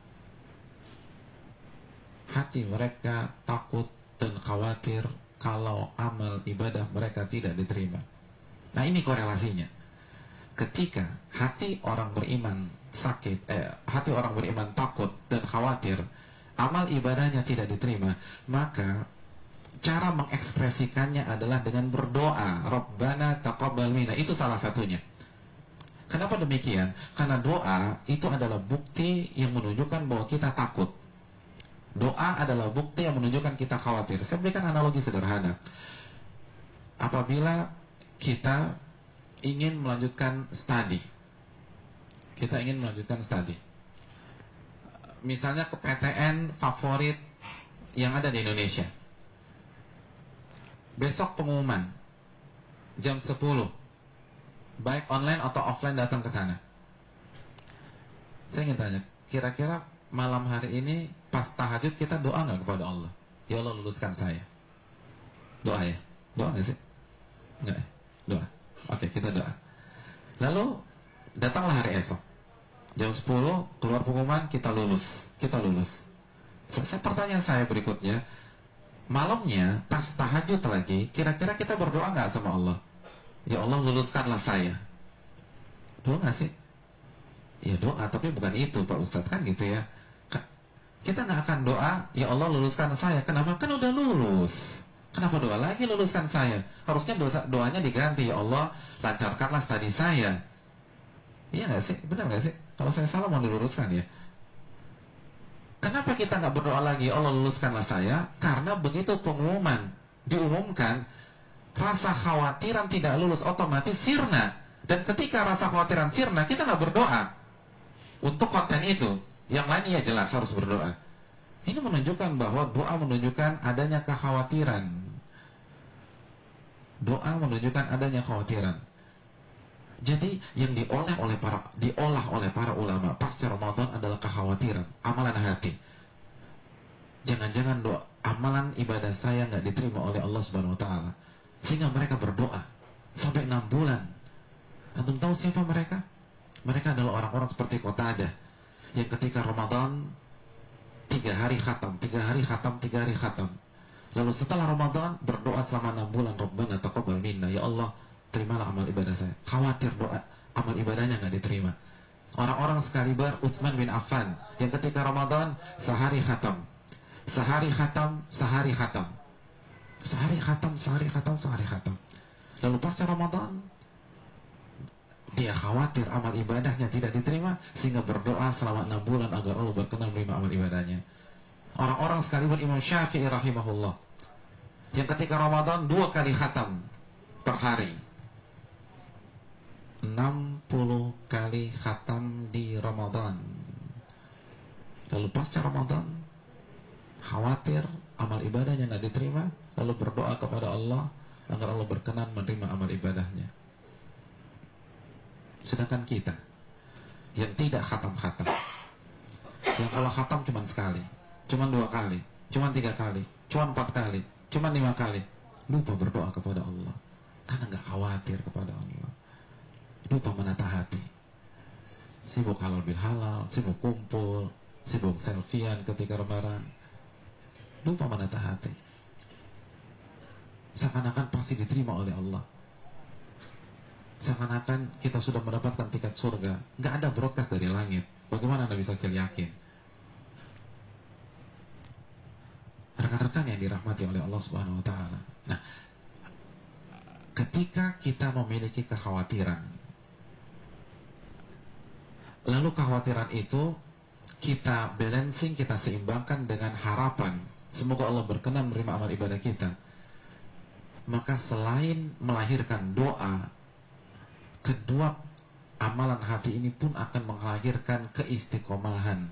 Hati mereka takut dan khawatir kalau amal ibadah mereka tidak diterima. Nah, ini korelasinya. Ketika hati orang beriman sakit, hati orang beriman takut dan khawatir amal ibadahnya tidak diterima, maka cara mengekspresikannya adalah dengan berdoa, Rabbana taqabbal minna. Itu salah satunya. Kenapa demikian? Karena doa itu adalah bukti yang menunjukkan bahwa kita takut. Doa adalah bukti yang menunjukkan kita khawatir. Saya berikan analogi sederhana. Apabila kita ingin melanjutkan studi, misalnya ke PTN favorit yang ada di Indonesia, besok pengumuman jam 10, baik online atau offline datang ke sana. Saya ingin tanya, kira-kira malam hari ini pas tahajud kita doa nggak kepada Allah? Ya Allah, luluskan saya. Doa ya? Doa nggak sih? Nggak ya? Doa. Oke, kita doa. Lalu datanglah hari esok, jam 10 keluar pengumuman, kita lulus. Pertanyaan saya berikutnya, malamnya pas tahajud lagi, kira-kira kita berdoa nggak sama Allah? Ya Allah, luluskanlah saya. Doa nggak sih? Ya doa, tapi bukan itu Pak Ustadz, kan gitu ya. Kita nggak akan doa, ya Allah luluskan saya. Kenapa? Kan udah lulus. Kenapa doa lagi luluskan saya? Harusnya doanya diganti, ya Allah lancarkanlah studi saya. Iya nggak sih? Benar nggak sih? Kalau saya salah mau diluruskan ya. Kenapa kita nggak berdoa lagi, Allah luluskanlah saya? Karena begitu pengumuman diumumkan, rasa khawatiran tidak lulus otomatis sirna. Dan ketika rasa khawatiran sirna, kita nggak berdoa untuk konten itu. Yang lain ya jelas harus berdoa. Ini menunjukkan bahwa doa menunjukkan adanya kekhawatiran. Doa menunjukkan adanya kekhawatiran. Jadi yang diolah oleh para ulama pasca Ramadan adalah kekhawatiran, amalan hati. Jangan-jangan doa, amalan ibadah saya nggak diterima oleh Allah Subhanahu Wa Taala, sehingga mereka berdoa sampai 6 bulan. Antum tahu siapa mereka? Mereka adalah orang-orang seperti Qatadah yang ketika Ramadan 3 hari khatam. Lalu setelah Ramadan berdoa selama 6 bulan, Rabbana taqabbal minna, ya Allah terimalah amal ibadah saya. Khawatir doa amal ibadahnya nggak diterima. Orang-orang sekaliber Utsman bin Affan yang ketika Ramadan sehari khatam. Lalu pasca Ramadan dia khawatir amal ibadahnya tidak diterima, sehingga berdoa selama 6 bulan agar Allah berkenan menerima amal ibadahnya. Orang-orang sekaliber Imam Syafi'i rahimahullah yang ketika Ramadan 2 kali khatam per hari, 60 kali khatam di Ramadan. Lalu pasca Ramadan khawatir amal ibadahnya nggak diterima, lalu berdoa kepada Allah agar Allah berkenan menerima amal ibadahnya. Sedangkan kita yang tidak khatam-khatam, yang kalau khatam cuma sekali, cuma 2 kali, cuma 3 kali, cuma 4 kali, cuma 5 kali, lupa berdoa kepada Allah karena nggak khawatir kepada Allah. Lupa menata hati, sibuk halal bil halal, sibuk kumpul, sibuk selfiean ketika lebaran, lupa menata hati. Seakan-akan pasti diterima oleh Allah, seakan-akan kita sudah mendapatkan tiket surga. Nggak ada broadcast dari langit. Bagaimana Anda bisa yakin? Rekan-rekan yang dirahmati oleh Allah Subhanahu Wa Taala. Nah, ketika kita memiliki kekhawatiran, lalu kekhawatiran itu kita balancing, kita seimbangkan dengan harapan semoga Allah berkenan menerima amal ibadah kita, maka selain melahirkan doa, kedua amalan hati ini pun akan melahirkan keistiqomahan.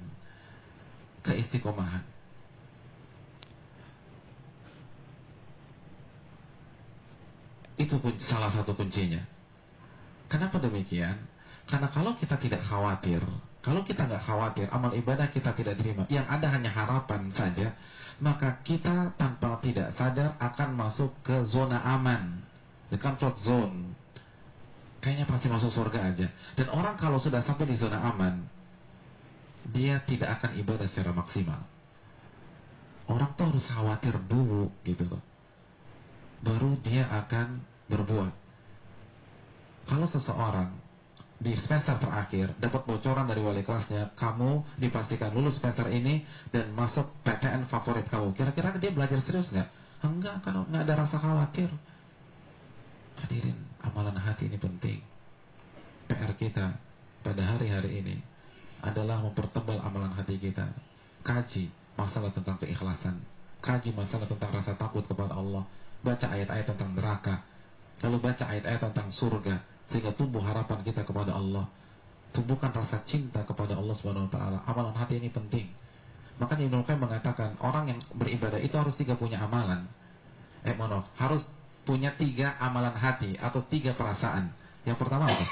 Itu pun salah satu kuncinya. Kenapa demikian? Karena kalau kita tidak khawatir, kalau kita nggak khawatir, amal ibadah kita tidak terima, yang ada hanya harapan saja, maka kita tanpa tidak sadar akan masuk ke zona aman, the comfort zone. Kayaknya pasti masuk surga aja. Dan orang kalau sudah sampai di zona aman, dia tidak akan ibadah secara maksimal. Orang tuh harus khawatir dulu gitu loh, baru dia akan berbuat. Kalau seseorang di semester terakhir dapat bocoran dari wali kelasnya, kamu dipastikan lulus semester ini dan masuk PTN favorit kamu, kira-kira dia belajar serius nggak? Enggak, kan nggak ada rasa khawatir. Hadirin, amalan hati ini penting. PR kita kita pada hari-hari ini adalah mempertebal amalan hati kita. Kaji masalah tentang keikhlasan, kaji masalah tentang rasa takut kepada Allah, baca ayat-ayat tentang neraka, lalu baca ayat-ayat tentang surga, sehingga tumbuh harapan kita kepada Allah, tumbuhkan rasa cinta kepada Allah Subhanahu wa taala. Amalan hati ini penting. Makanya Ibnu Qayyim mengatakan orang yang beribadah itu harus punya amalan. Harus punya 3 amalan hati atau 3 perasaan. Yang pertama apa?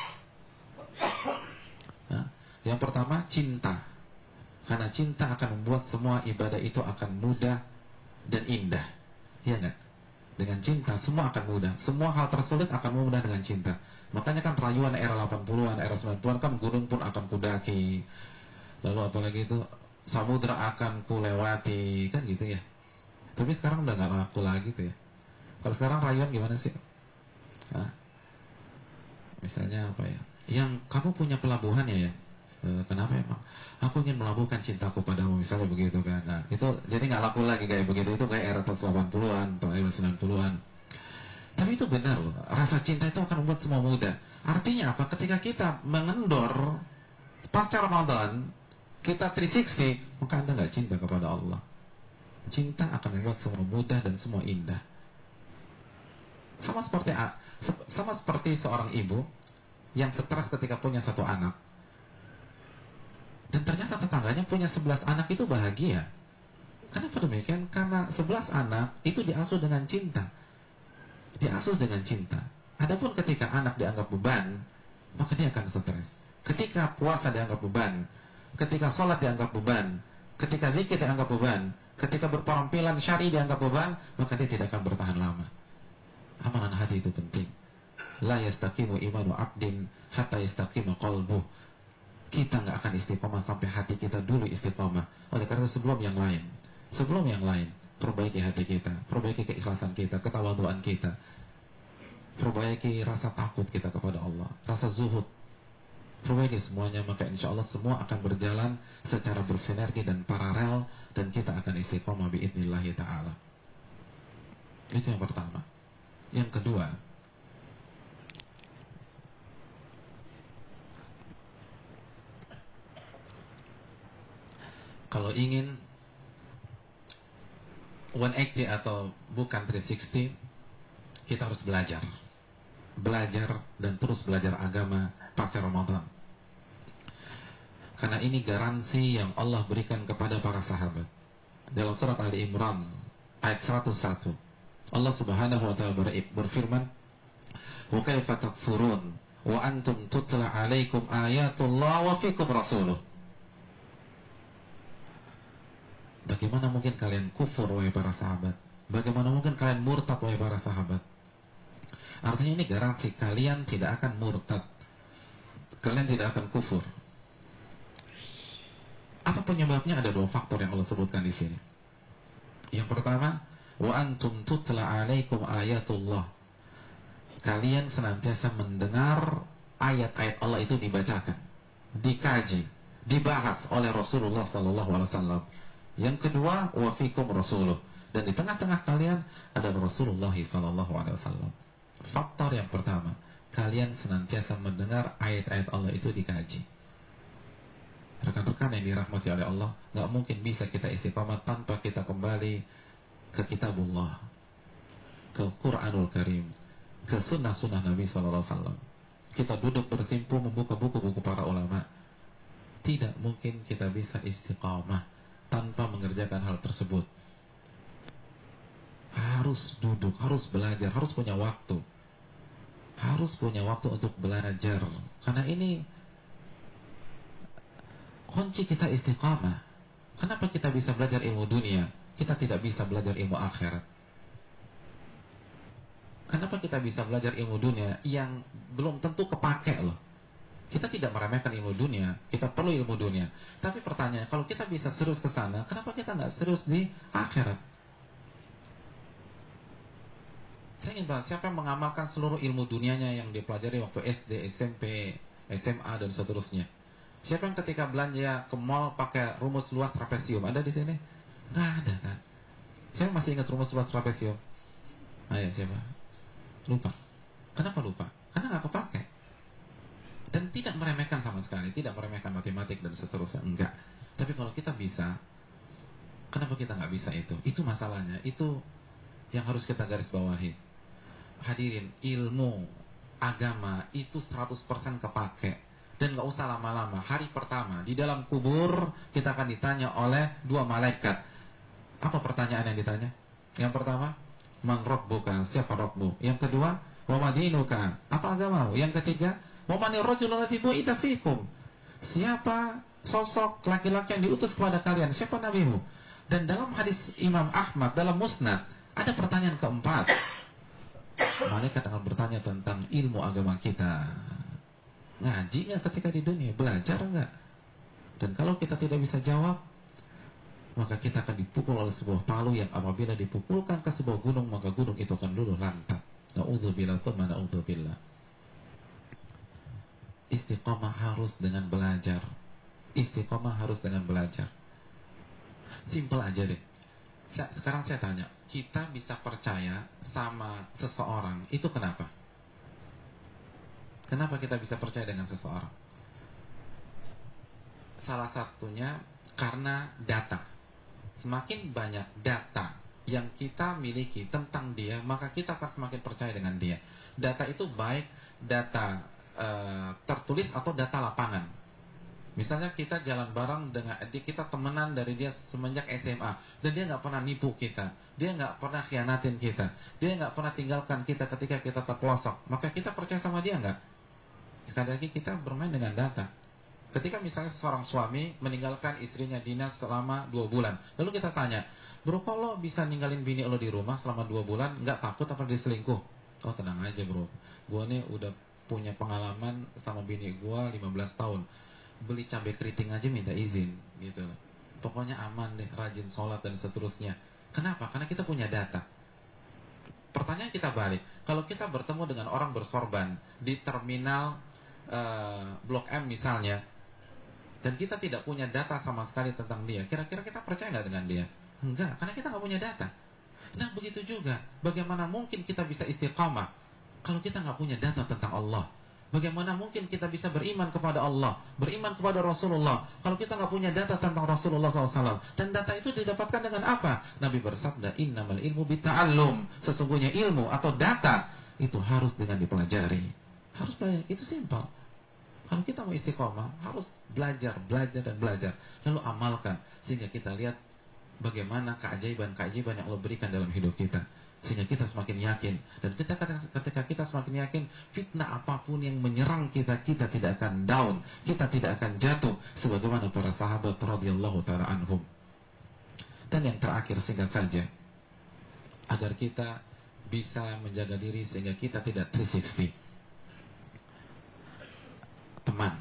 Yang pertama cinta. Karena cinta akan membuat semua ibadah itu akan mudah dan indah. Iya enggak? Dengan cinta semua akan mudah. Semua hal tersulit akan mudah dengan cinta. Makanya kan rayuan era 80-an, era 90-an kan gunung pun akan kudaki. Lalu apalagi itu samudra akan kulewati, kan gitu ya. Tapi sekarang udah gak laku lagi tuh ya. Kalau sekarang rayuan gimana sih? Misalnya apa ya? Yang kamu punya pelabuhan ya? Kenapa emang? Aku ingin melabuhkan cintaku padamu, misalnya begitu kan. Nah, itu jadi gak laku lagi kayak begitu. Itu kayak era 80-an atau era 90-an. Tapi itu benar loh. Rasa cinta itu akan membuat semua mudah. Artinya apa? Ketika kita mengendor pasca Ramadan, kita 360, maka Anda gak cinta kepada Allah. Cinta akan membuat semua mudah dan semua indah. Sama seperti seorang ibu yang stres ketika punya 1 anak. Dan ternyata tetangganya punya 11 anak itu bahagia. Kenapa demikian? Karena 11 anak itu diasuh dengan cinta. Diasuh dengan cinta. Adapun ketika anak dianggap beban, maka dia akan stres. Ketika puasa dianggap beban, ketika sholat dianggap beban, ketika zikir dianggap beban, ketika berpenampilan syar'i dianggap beban, maka dia tidak akan bertahan lama. Amalan hati itu penting. La yastaqimu imanu abdin hatta yastaqimu qalbuh. Kita nggak akan istiqomah sampai hati kita dulu istiqomah. Oleh karena sebelum yang lain, perbaiki hati kita, perbaiki keikhlasan kita, ketawaduan kita, perbaiki rasa takut kita kepada Allah, rasa zuhud, perbaiki semuanya, maka insya Allah semua akan berjalan secara bersinergi dan paralel, dan kita akan istiqomah biidnillahi ta'ala. Itu yang pertama. Yang kedua, kalau ingin 180 atau bukan 360, kita harus belajar dan terus belajar agama pasca Ramadan. Karena ini garansi yang Allah berikan kepada para sahabat. Dalam surat Ali Imran ayat 101, Allah Subhanahu wa ta'ala berfirman, "Wa kaifa takfurun wa antum tutla 'alaikum ayatullah wa fikum rasuluh." Bagaimana mungkin kalian kufur, wahai para sahabat? Bagaimana mungkin kalian murtad, wahai para sahabat? Artinya ini garansi kalian tidak akan murtad, kalian tidak akan kufur. Apa penyebabnya? Ada 2 faktor yang Allah sebutkan di sini. Yang pertama, wa antum tutla 'alaikum ayatullah. Kalian senantiasa mendengar ayat-ayat Allah itu dibacakan, dikaji, dibahas oleh Rasulullah sallallahu alaihi wasallam. Yang kedua, wa fikum rasuluh, dan di tengah-tengah kalian ada Rasulullah sallallahu alaihi wasallam. Faktor yang pertama, kalian senantiasa mendengar ayat-ayat Allah itu dikaji. Rekan-rekan yang dirahmati oleh Allah, gak mungkin bisa kita istiqamah tanpa kita kembali ke kitabullah, ke Quranul Karim, ke sunnah-sunnah Nabi sallallahu alaihi wasallam. Kita duduk bersimpu membuka buku-buku para ulama. Tidak mungkin kita bisa istiqamah tanpa mengerjakan hal tersebut. Harus duduk, harus belajar, harus punya waktu. Harus punya waktu untuk belajar. Karena ini kunci kita istiqamah. Kenapa kita bisa belajar ilmu dunia, kita tidak bisa belajar ilmu akhirat? Kenapa kita bisa belajar ilmu dunia yang belum tentu kepake loh? Kita tidak meremehkan ilmu dunia, kita perlu ilmu dunia. Tapi pertanyaan, kalau kita bisa serius ke sana, kenapa kita nggak serius di akhirat? Saya ingin bahas, siapa yang mengamalkan seluruh ilmu dunianya yang dipelajari waktu SD, SMP, SMA dan seterusnya? Siapa yang ketika belanja ke mall pakai rumus luas trapesium? Ada di sini? Nggak ada kan? Siapa masih ingat rumus luas trapesium? Ayo siapa? Lupa. Kenapa lupa? Karena nggak kepake. Dan Tidak meremehkan sama sekali, tidak meremehkan matematik dan seterusnya, enggak. Tapi kalau kita bisa, kenapa kita nggak bisa itu? Itu masalahnya, itu yang harus kita garis bawahi. Hadirin, ilmu agama itu 100% kepake. Dan nggak usah lama-lama. Hari pertama di dalam kubur kita akan ditanya oleh 2 malaikat. Apa pertanyaan yang ditanya? Yang pertama, man rabbuka, siapa rabbu? Yang kedua, wa madinuka, apa agamamu? Yang ketiga, wa manir rajulun lati bu'ita fikum, siapa sosok laki-laki yang diutus kepada kalian? Siapa nabimu? Dan dalam hadis Imam Ahmad dalam Musnad ada pertanyaan keempat. Malaikat akan bertanya tentang ilmu agama kita. Ngaji nggak ketika di dunia? Belajar nggak? Dan kalau kita tidak bisa jawab, maka kita akan dipukul oleh sebuah palu yang apabila dipukulkan ke sebuah gunung, maka gunung itu akan luluh lantak. Na'udzubillah, tsumma na'udzubillah. Istiqomah harus dengan belajar. Istiqomah harus dengan belajar. Simpel aja deh. Sekarang saya tanya, kita bisa percaya sama seseorang, itu kenapa? Kenapa kita bisa percaya dengan seseorang? Salah satunya karena data. Semakin banyak data yang kita miliki tentang dia, maka kita akan semakin percaya dengan dia. Data itu baik data tertulis atau data lapangan. Misalnya kita jalan bareng dengan dia, kita temenan dari dia semenjak SMA, dan dia nggak pernah nipu kita, dia nggak pernah khianatin kita, dia nggak pernah tinggalkan kita ketika kita terpelosok, maka kita percaya sama dia nggak? Sekali lagi kita bermain dengan data. Ketika misalnya seorang suami meninggalkan istrinya dinas selama 2 bulan, lalu kita tanya, bro, kok lo bisa ninggalin bini lo di rumah selama 2 bulan, nggak takut apa dia selingkuh? Oh tenang aja bro, gue nih udah punya pengalaman sama bini gue 15 tahun. Beli cabai keriting aja minta izin gitu. Pokoknya aman deh, rajin sholat dan seterusnya. Kenapa? Karena kita punya data. Pertanyaan kita balik, kalau kita bertemu dengan orang bersorban di terminal Blok M misalnya, dan kita tidak punya data sama sekali tentang dia, kira-kira kita percaya nggak dengan dia? Enggak, karena kita nggak punya data. Nah begitu juga, bagaimana mungkin kita bisa istiqamah kalau kita nggak punya data tentang Allah? Bagaimana mungkin kita bisa beriman kepada Allah, beriman kepada Rasulullah, kalau kita nggak punya data tentang Rasulullah SAW? Dan data itu didapatkan dengan apa? Nabi bersabda, innamal ilmu bita'allum. Sesungguhnya ilmu atau data itu harus dengan dipelajari. Harus belajar, itu simpel. Kalau kita mau istiqomah, harus belajar, belajar dan belajar, lalu amalkan, sehingga kita lihat bagaimana keajaiban-keajaiban yang Allah berikan dalam hidup kita, sehingga kita semakin yakin. Dan ketika kita semakin yakin, fitnah apapun yang menyerang kita, kita tidak akan down, kita tidak akan jatuh, sebagaimana para sahabat radhiyallahu ta'ala anhum. Dan yang terakhir, singkat saja, agar kita bisa menjaga diri sehingga kita tidak 360. Teman,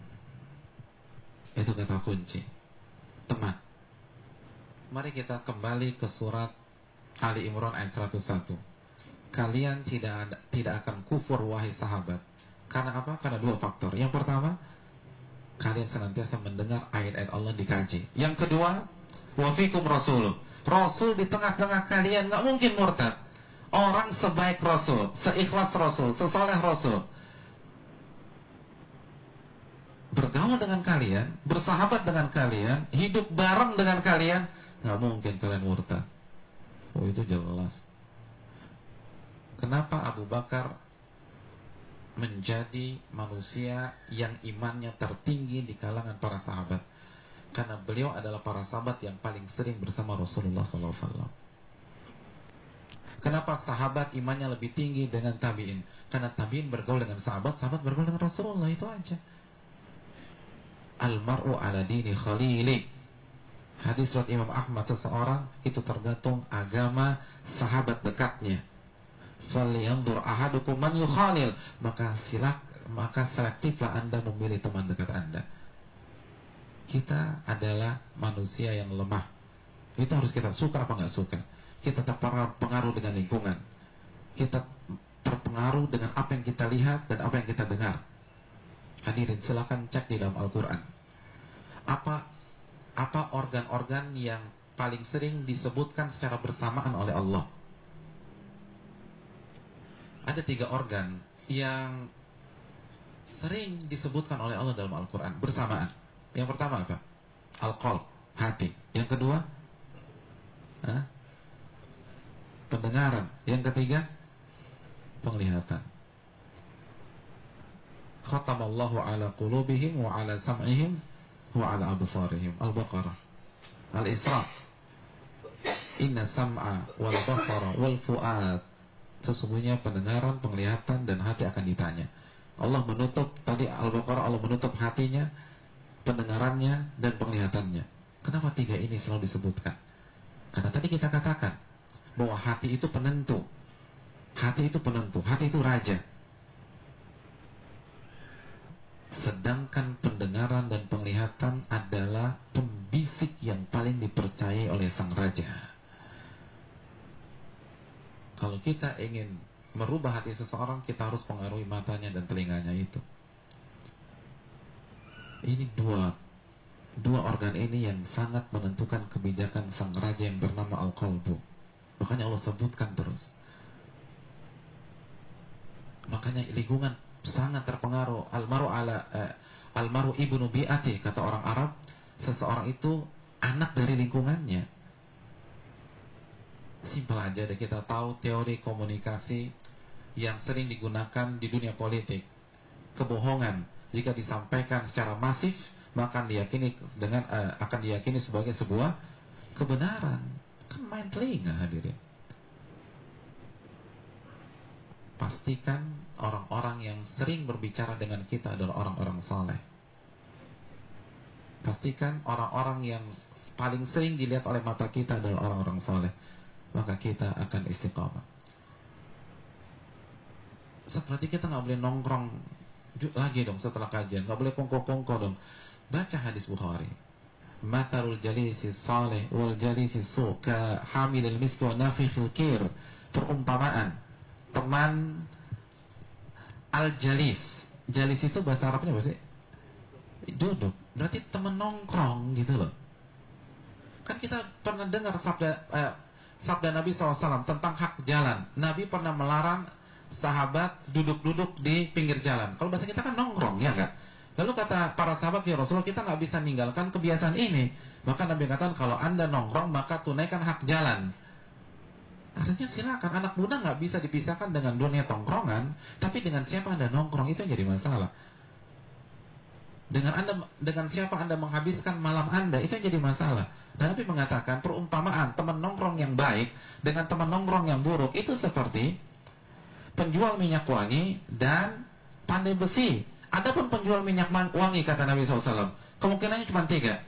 itu kata kunci. Teman. Mari kita kembali ke surat Ali Imran ayat 101. Kalian tidak akan kufur wahai sahabat. Karena apa? Karena 2 faktor. Yang pertama, kalian senantiasa mendengar ayat-ayat Allah dikaji. Yang kedua, wa fikum rasul. Rasul di tengah-tengah kalian, nggak mungkin murtad. Orang sebaik Rasul, seikhlas Rasul, sesoleh Rasul, bergaul dengan kalian, bersahabat dengan kalian, hidup bareng dengan kalian, nggak mungkin kalian murtad. Oh itu jelas. Kenapa Abu Bakar menjadi manusia yang imannya tertinggi di kalangan para sahabat? Karena beliau adalah para sahabat yang paling sering bersama Rasulullah SAW. Kenapa sahabat imannya lebih tinggi dengan tabi'in? Karena tabi'in bergaul dengan sahabat, sahabat bergaul dengan Rasulullah, itu aja. Al-mar'u ala dini khalili. Hadis surat Imam Ahmad, seseorang itu tergantung agama sahabat dekatnya. Falyanzur ahadukum man yukhalil. Maka selektiflah Anda memilih teman dekat Anda. Kita adalah manusia yang lemah. Itu harus kita suka apa nggak suka. Kita terpengaruh dengan lingkungan. Kita terpengaruh dengan apa yang kita lihat dan apa yang kita dengar. Hadirin, silakan cek di dalam Al-Quran. Apa organ-organ yang paling sering disebutkan secara bersamaan oleh Allah? Ada 3 organ yang sering disebutkan oleh Allah dalam Al-Quran bersamaan. Yang pertama apa? Al-qalb, hati. Yang kedua, pendengaran. Yang ketiga, penglihatan. Khatamallahu ala qulubihim wa ala sam'ihim wa ala absarihim. Al-Baqarah. Al-Isra. Inna sam'a wal basara wal fu'ad. Sesungguhnya pendengaran, penglihatan, dan hati akan ditanya. Allah menutup, tadi Al-Baqarah Allah menutup hatinya, pendengarannya, dan penglihatannya. Kenapa tiga ini selalu disebutkan? Karena tadi kita katakan bahwa hati itu penentu. Hati itu penentu, hati itu raja. Sedangkan pendengaran dan penglihatan adalah pembisik yang paling dipercayai oleh sang raja. Kalau kita ingin merubah hati seseorang, kita harus pengaruhi matanya dan telinganya itu. Ini dua organ ini yang sangat menentukan kebijakan sang raja yang bernama Al-Qalbu. Makanya Allah sebutkan terus. Makanya lingkungan sangat terpengaruh. Almaru ibnu bi'ati, kata orang Arab. Seseorang itu anak dari lingkungannya. Simpel aja deh, kita tahu teori komunikasi yang sering digunakan di dunia politik. Kebohongan jika disampaikan secara masif, maka akan diyakini sebagai sebuah kebenaran. Kan main telinga hadirin. Pastikan orang-orang yang sering berbicara dengan kita adalah orang-orang saleh. Pastikan orang-orang yang paling sering dilihat oleh mata kita adalah orang-orang saleh. Maka kita akan istiqamah. Seperti kita nggak boleh nongkrong lagi dong setelah kajian, nggak boleh kongko-kongko dong. Baca hadis Bukhari. Matarul jalisi saleh wal jalisi su ka hamilil miski wa nafikhil kir. Perumpamaan teman al-jalis. Jalis itu bahasa Arabnya apa sih? Duduk. Berarti teman nongkrong gitu loh. Kan kita pernah dengar sabda Nabi SAW tentang hak jalan. Nabi pernah melarang sahabat duduk-duduk di pinggir jalan. Kalau bahasa kita kan nongkrong, ya enggak? Lalu kata para sahabat, ya Rasulullah, kita nggak bisa meninggalkan kebiasaan ini. Maka Nabi katakan, kalau anda nongkrong maka tunaikan hak jalan. Artinya silakan, anak muda nggak bisa dipisahkan dengan dunia tongkrongan, tapi dengan siapa anda nongkrong itu yang jadi masalah. Dengan siapa anda menghabiskan malam anda itu yang jadi masalah. Dan Nabi mengatakan perumpamaan teman nongkrong yang baik dengan teman nongkrong yang buruk itu seperti penjual minyak wangi dan pandai besi. Adapun penjual minyak wangi, kata Nabi SAW, kemungkinannya cuma 3.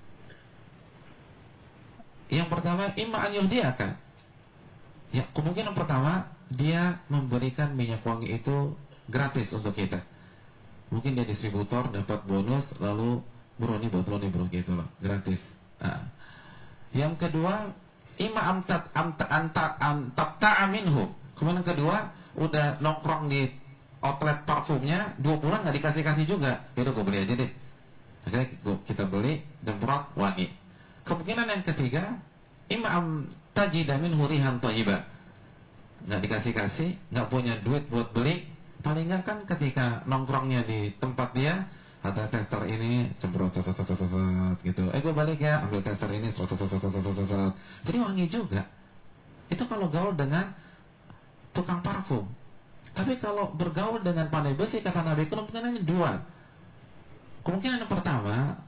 Yang pertama, imma an yuhdiaka. Ya, kemungkinan pertama dia memberikan minyak wangi itu gratis untuk kita. Mungkin dia distributor dapat bonus, lalu bro ini buat lo nih bro gitu loh, gratis. Yang kedua, imma amtabta'a minhu. Kemudian kedua, udah nongkrong di outlet parfumnya 2 bulan nggak dikasih juga. Yaudah gue beli aja deh. Akhirnya kita beli, jemprot, wangi. Kemungkinan yang ketiga, imma amtajida minhu rihan thayyiba. Nggak dikasih, nggak punya duit buat beli. Paling nggak kan ketika nongkrongnya di tempat dia, ada tester ini semprot gitu. Gue balik ya, ambil tester ini jadi wangi juga. Itu kalau gaul dengan tukang parfum. Tapi kalau bergaul dengan pandai besi, kata Nabi, kemungkinannya 2. Kemungkinan yang pertama,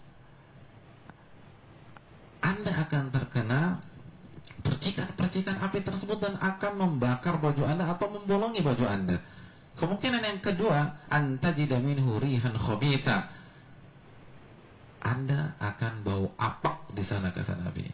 Anda akan terkena percikan api tersebut dan akan membakar baju Anda atau membolongi baju Anda. Kemungkinan yang kedua, antajida minhu rihan khabitha. Anda akan bau apak di sana, kata Nabi.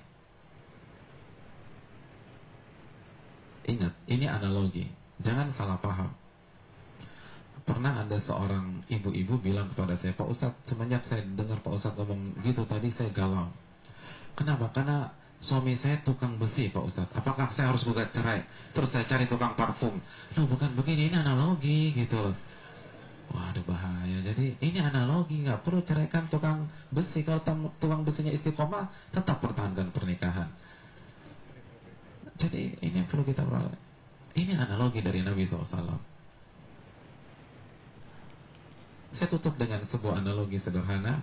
Ingat, ini analogi. Jangan salah paham. Pernah ada seorang ibu-ibu bilang kepada saya, Pak Ustadz, semenjak saya dengar Pak Ustadz ngomong gitu tadi saya galau. Kenapa? Karena suami saya tukang besi, Pak Ustadz. Apakah saya harus gugat cerai? Terus saya cari tukang parfum. Loh, bukan begini, ini analogi gitu loh. Waduh, bahaya. Jadi ini analogi, nggak perlu ceraikan tukang besi. Kalau tukang besinya istiqomah, tetap pertahankan pernikahan. Jadi ini yang perlu kita perhatikan. Ini analogi dari Nabi SAW. Saya tutup dengan sebuah analogi sederhana.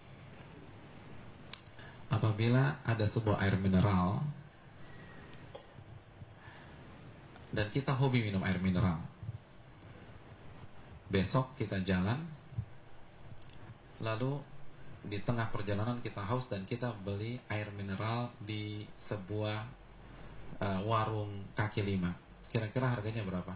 Apabila ada sebuah air mineral dan kita hobi minum air mineral, besok kita jalan, lalu di tengah perjalanan kita haus dan kita beli air mineral di sebuah warung kaki lima. Kira-kira harganya berapa?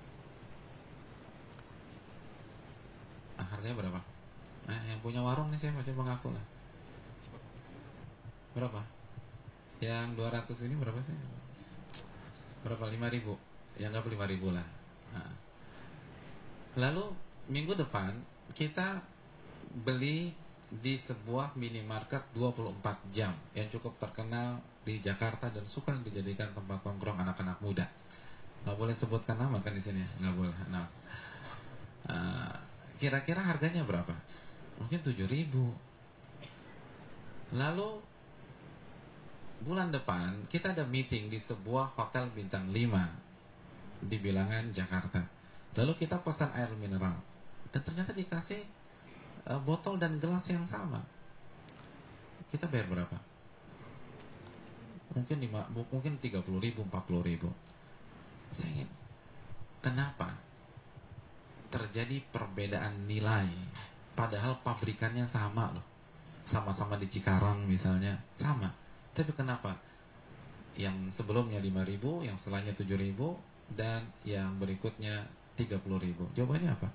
Harganya berapa? Yang punya warung nih, saya masih mengaku lah. Berapa? Yang 200 ini berapa sih? Berapa? 5.000? Ya nggak 5.000 lah. Nah. Lalu minggu depan kita beli di sebuah minimarket 24 jam yang cukup terkenal di Jakarta dan suka dijadikan tempat nongkrong anak-anak muda. Nggak boleh sebutkan nama kan di sini? Nggak boleh. Nah, kira-kira harganya berapa? Mungkin 7.000. Lalu bulan depan kita ada meeting di sebuah hotel bintang 5 di Bilangan, Jakarta. Lalu kita pesan air mineral dan ternyata dikasih botol dan gelas yang sama. Kita bayar berapa? Mungkin 30.000, 40.000. Saya ingin, kenapa terjadi perbedaan nilai padahal pabrikannya sama loh, sama-sama di Cikarang misalnya, sama. Tapi kenapa yang sebelumnya 5.000, yang setelahnya 7.000, dan yang berikutnya 30.000? Jawabannya apa?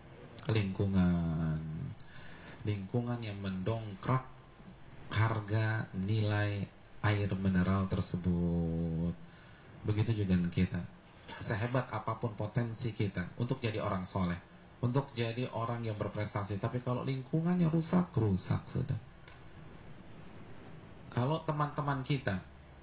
Lingkungan yang mendongkrak harga nilai air mineral tersebut. Begitu juga dengan kita. Sehebat apapun potensi kita untuk jadi orang soleh, untuk jadi orang yang berprestasi, tapi kalau lingkungannya rusak sudah. Kalau teman-teman kita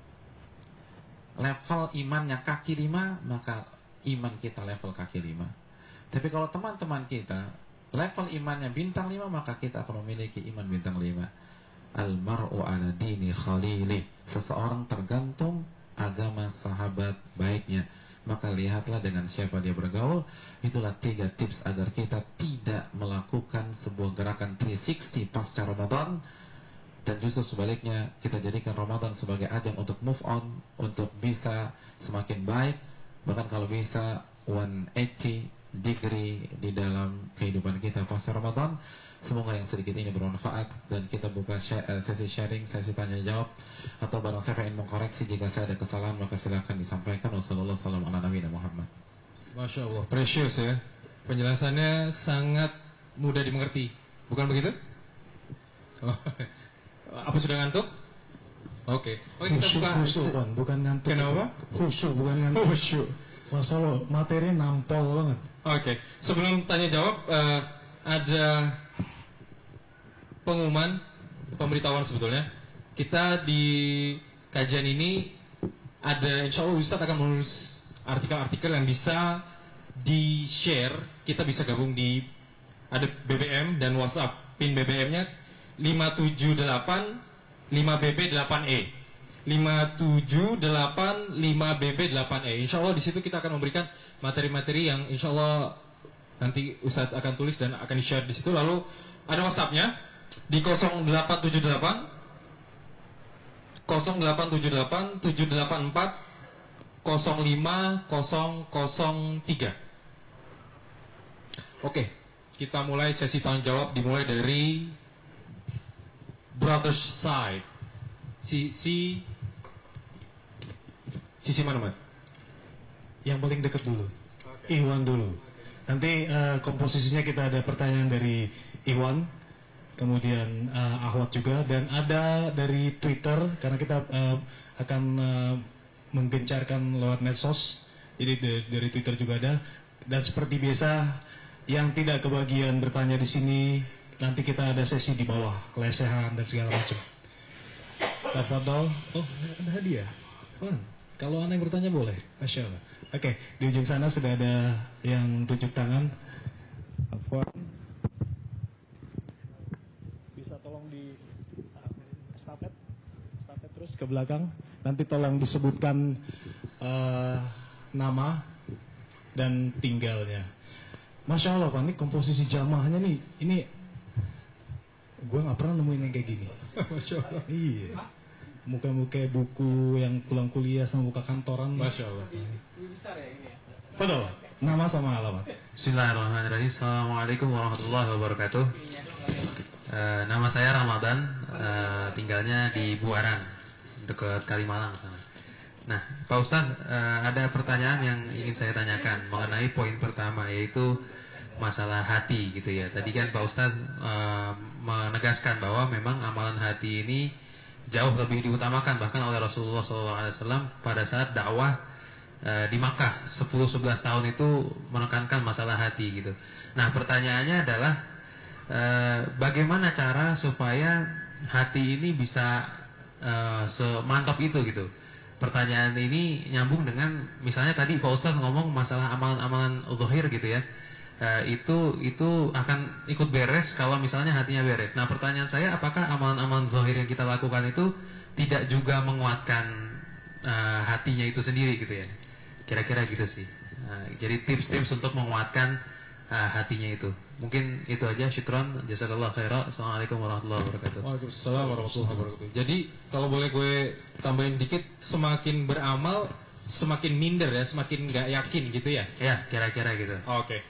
level imannya kaki 5, maka iman kita level kaki 5. Tapi kalau teman-teman kita level imannya bintang 5, maka kita akan memiliki iman bintang 5. Al-mar'u ala dini khalili. Seseorang tergantung agama sahabat baiknya. Maka lihatlah dengan siapa dia bergaul. Itulah 3 tips agar kita tidak melakukan sebuah gerakan 360 pasca Ramadan. Dan justru sebaliknya, kita jadikan Ramadan sebagai ajang untuk move on, untuk bisa semakin baik, bahkan kalau bisa 180 degree di dalam kehidupan kita pasca Ramadan. Semoga yang sedikit ini bermanfaat dan kita buka sesi sharing, sesi tanya jawab. Atau barang siapa yang mengkoreksi jika saya ada kesalahan, maka silakan disampaikan. Wassalamualaikum warahmatullahi wabarakatuh. Masya Allah, precious ya. Penjelasannya sangat mudah dimengerti, bukan begitu? Apa sudah ngantuk? Oke. Kita buka. Khusyuk bang, bukan ngantuk. Kenapa? Khusyuk bukan ngantuk. Khusyuk. Masalah materi nampol banget. Oke. Sebelum tanya jawab, ada pengumuman, pemberitahuan sebetulnya. Kita di kajian ini ada, insya Allah Ustaz akan menulis artikel-artikel yang bisa di-share. Kita bisa gabung di, ada BBM dan WhatsApp. Pin BBM-nya 578 5BB8E 578 5BB8E. Insya Allah di situ kita akan memberikan materi-materi yang insya Allah nanti Ustadz akan tulis dan akan di-share di situ. Lalu ada WhatsApp-nya di 0878 784 05003. Oke, kita mulai sesi tanya jawab, dimulai dari Brothers Side. Sisi mana, Mat? Yang paling dekat dulu. Iwan dulu. Nanti komposisinya kita ada pertanyaan dari Iwan, kemudian Ahwat juga, dan ada dari Twitter karena kita akan menggencarkan lewat medsos. Jadi dari Twitter juga ada. Dan seperti biasa, yang tidak kebagian bertanya di sini, nanti kita ada sesi di bawah, lesehan dan segala macam. Tafadhol. Oh, ada hadiah. Kalau Anda yang bertanya boleh. Masya Allah. Oke, di ujung sana sudah ada yang tunjuk tangan. Afwan. Bisa tolong di stafet terus ke belakang. Nanti tolong disebutkan nama dan tinggalnya. Masya Allah Pak, ini komposisi jamaahnya nih, ini gue nggak pernah nemuin yang kayak gini. Masya Allah. Iya. Muka-muka buku yang pulang kuliah sama buka kantoran. Masya Allah. Betul. Nama sama alamat. Bismillahirrahmanirrahim. Assalamualaikum warahmatullahi wabarakatuh. Nama saya Ramadan, tinggalnya di Buaran, dekat Kalimalang sana. Nah, Pak Ustadz, ada pertanyaan yang ingin saya tanyakan mengenai poin pertama, yaitu masalah hati gitu ya. Tadi kan Pak Ustadz menegaskan bahwa memang amalan hati ini jauh lebih diutamakan bahkan oleh Rasulullah SAW pada saat dakwah di Makkah 10-11 tahun itu menekankan masalah hati gitu. Nah, pertanyaannya adalah bagaimana cara supaya hati ini bisa semantap itu gitu. Pertanyaan ini nyambung dengan misalnya tadi Pak Ustadz ngomong masalah amalan-amalan zahir gitu ya. Itu akan ikut beres kalau misalnya hatinya beres. Nah, pertanyaan saya, apakah amalan-amalan zahir yang kita lakukan itu tidak juga menguatkan hatinya itu sendiri gitu ya? Kira-kira gitu sih. Jadi tips-tips untuk menguatkan hatinya itu. Mungkin itu aja. Syukran, jazakallahu khairan. Assalamualaikum warahmatullahi wabarakatuh. Waalaikumsalam warahmatullahi wabarakatuh. Jadi kalau boleh gue tambahin dikit, semakin beramal semakin minder ya, semakin nggak yakin gitu ya? Ya, kira-kira gitu. Oke.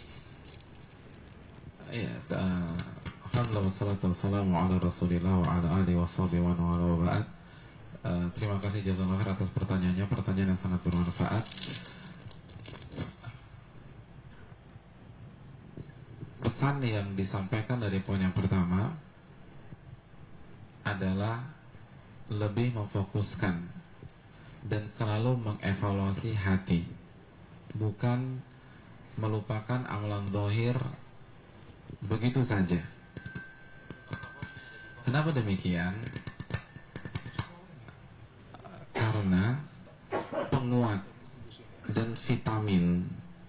Ya, alhamdulillah wassalatu wassalamu ala Rasulillah wa ala alihi washabihi wa ala wa ba'd. Terima kasih jazakallahu khair atas pertanyaannya, pertanyaan yang sangat bermanfaat. Pesan yang disampaikan dari poin yang pertama adalah lebih memfokuskan dan selalu mengevaluasi hati, bukan melupakan amalan zahir begitu saja. Kenapa demikian? Karena penguat dan vitamin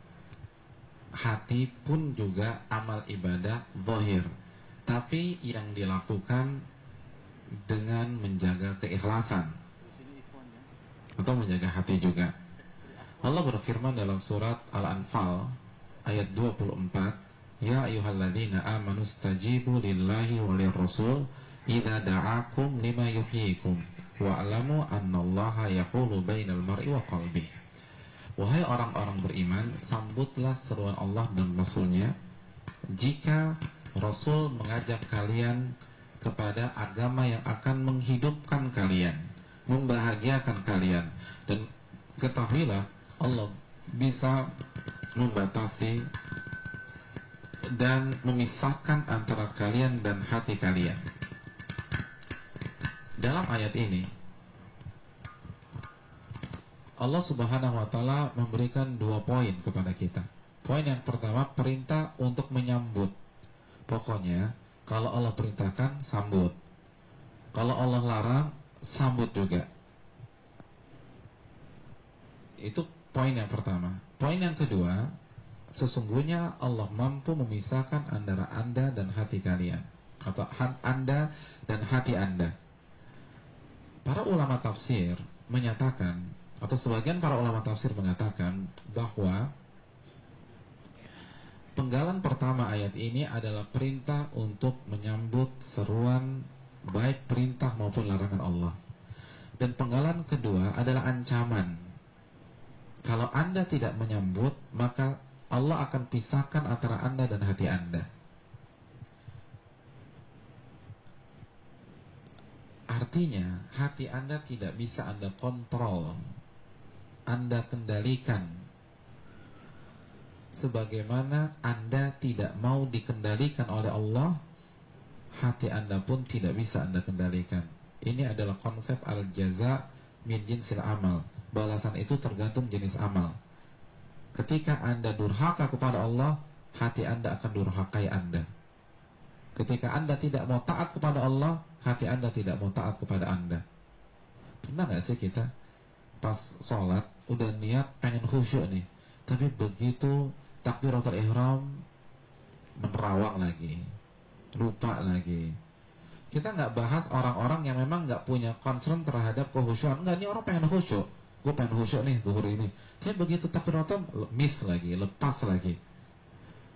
hati pun juga amal ibadah zahir, tapi yang dilakukan dengan menjaga keikhlasan atau menjaga hati juga. Allah berfirman dalam surat Al-Anfal ayat 24, Ya ayyuhalladzina amanu stajibu lillahi walirrasul idza da'akum lima yuhyikum wa'lamu annallaha yaqulu bainal mar'i wa qalbi. Wahai orang-orang beriman, sambutlah seruan Allah dan Rasulnya jika Rasul mengajak kalian kepada agama yang akan menghidupkan kalian, membahagiakan kalian. Dan ketahuilah Allah bisa membatasi dan memisahkan antara kalian dan hati kalian. Dalam ayat ini Allah Subhanahu wa taala memberikan 2 poin kepada kita. Poin yang pertama, perintah untuk menyambut. Pokoknya kalau Allah perintahkan, sambut. Kalau Allah larang, sambut juga. Itu poin yang pertama. Poin yang kedua, sesungguhnya Allah mampu memisahkan antara Anda dan hati kalian, atau Anda dan hati Anda. Para ulama tafsir menyatakan, atau sebagian para ulama tafsir mengatakan bahwa penggalan pertama ayat ini adalah perintah untuk menyambut seruan baik perintah maupun larangan Allah. Dan penggalan kedua adalah ancaman. Kalau Anda tidak menyambut, maka Allah akan pisahkan antara Anda dan hati Anda. Artinya, hati Anda tidak bisa Anda kontrol, Anda kendalikan, sebagaimana Anda tidak mau dikendalikan oleh Allah, hati Anda pun tidak bisa Anda kendalikan. Ini adalah konsep al-jaza min jinsil amal. Balasan itu tergantung jenis amal. Ketika Anda durhaka kepada Allah, hati Anda akan durhakai Anda. Ketika Anda tidak mau taat kepada Allah, hati Anda tidak mau taat kepada Anda. Pernah gak sih kita pas sholat udah niat pengen khusyuk nih, tapi begitu takbiratul ihram menerawang lagi, lupa lagi. Kita nggak bahas orang-orang yang memang nggak punya concern terhadap kehusyuan. Enggak, ini orang pengen khusyuk, gue pengen khusyuk nih zuhur ini, tapi begitu takbiratul miss lagi, lepas lagi.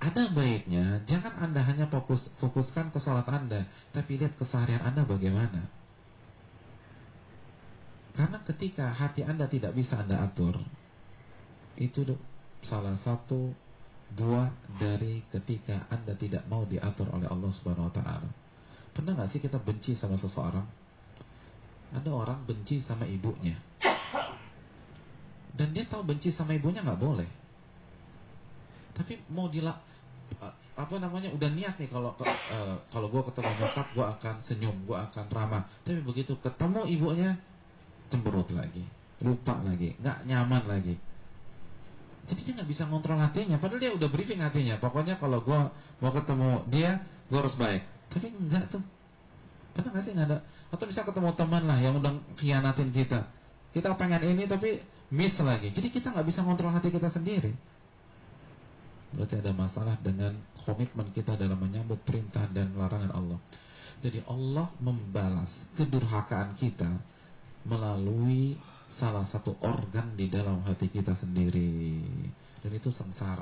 ada baiknya jangan Anda hanya fokuskan ke sholat Anda, tapi lihat keseharian Anda bagaimana. Karena ketika hati Anda tidak bisa Anda atur, itu salah satu buah dari ketika Anda tidak mau diatur oleh Allah Subhanahu wa taala. Pernah nggak sih kita benci sama seseorang? Ada orang benci sama ibunya, dan dia tahu benci sama ibunya nggak boleh, tapi mau udah niat nih, kalau gue ketemu nyokap gue akan senyum, gue akan ramah, tapi begitu ketemu ibunya cemberut lagi, lupa lagi, nggak nyaman lagi. Jadi dia nggak bisa ngontrol hatinya, padahal dia udah briefing hatinya, pokoknya kalau gue mau ketemu dia gue harus baik, tapi enggak tuh. Pernah nggak sih? Nggak ada. Atau bisa ketemu teman lah yang udah khianatin kita, kita pengen ini tapi miss lagi, jadi kita nggak bisa ngontrol hati kita sendiri. Berarti ada masalah dengan komitmen kita dalam menyambut perintah dan larangan Allah. Jadi Allah membalas kedurhakaan kita melalui salah satu organ di dalam hati kita sendiri, dan itu sengsara.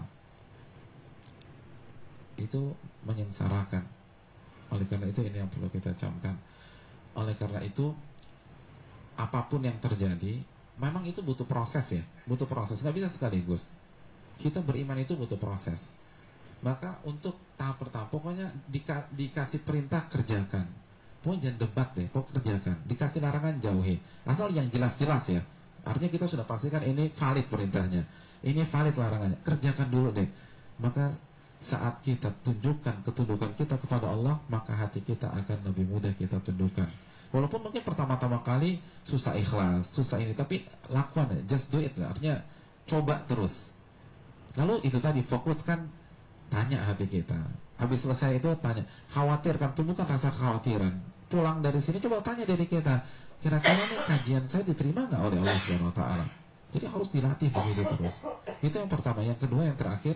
Itu menyengsarakan. Oleh karena itu ini yang perlu kita camkan. Oleh karena itu apapun yang terjadi, memang itu butuh proses ya, butuh proses, nggak bisa sekaligus. Kita beriman itu butuh proses. Maka untuk tahap pertama, pokoknya dikasih perintah kerjakan. Pokoknya jangan debat deh, pokoknya kerjakan. Dikasih larangan jauhi. Asal yang jelas-jelas ya. Artinya kita sudah pastikan ini valid perintahnya, ini valid larangannya. Kerjakan dulu deh. Maka saat kita tunjukkan ketundukan kita kepada Allah, maka hati kita akan lebih mudah kita tundukkan. Walaupun mungkin pertama-tama kali susah ikhlas, susah ini, tapi lakukan ya, just do it lah. Artinya coba terus. Lalu itu tadi fokuskan, tanya hati kita. Habis selesai itu tanya, khawatirkan, tumbuhkan rasa kekhawatiran. Pulang dari sini coba tanya diri kita, kira-kira nih kajian saya diterima nggak oleh Allah Subhanahu wa taala? Jadi harus dilatih begitu terus. Itu yang pertama. Yang kedua, yang terakhir,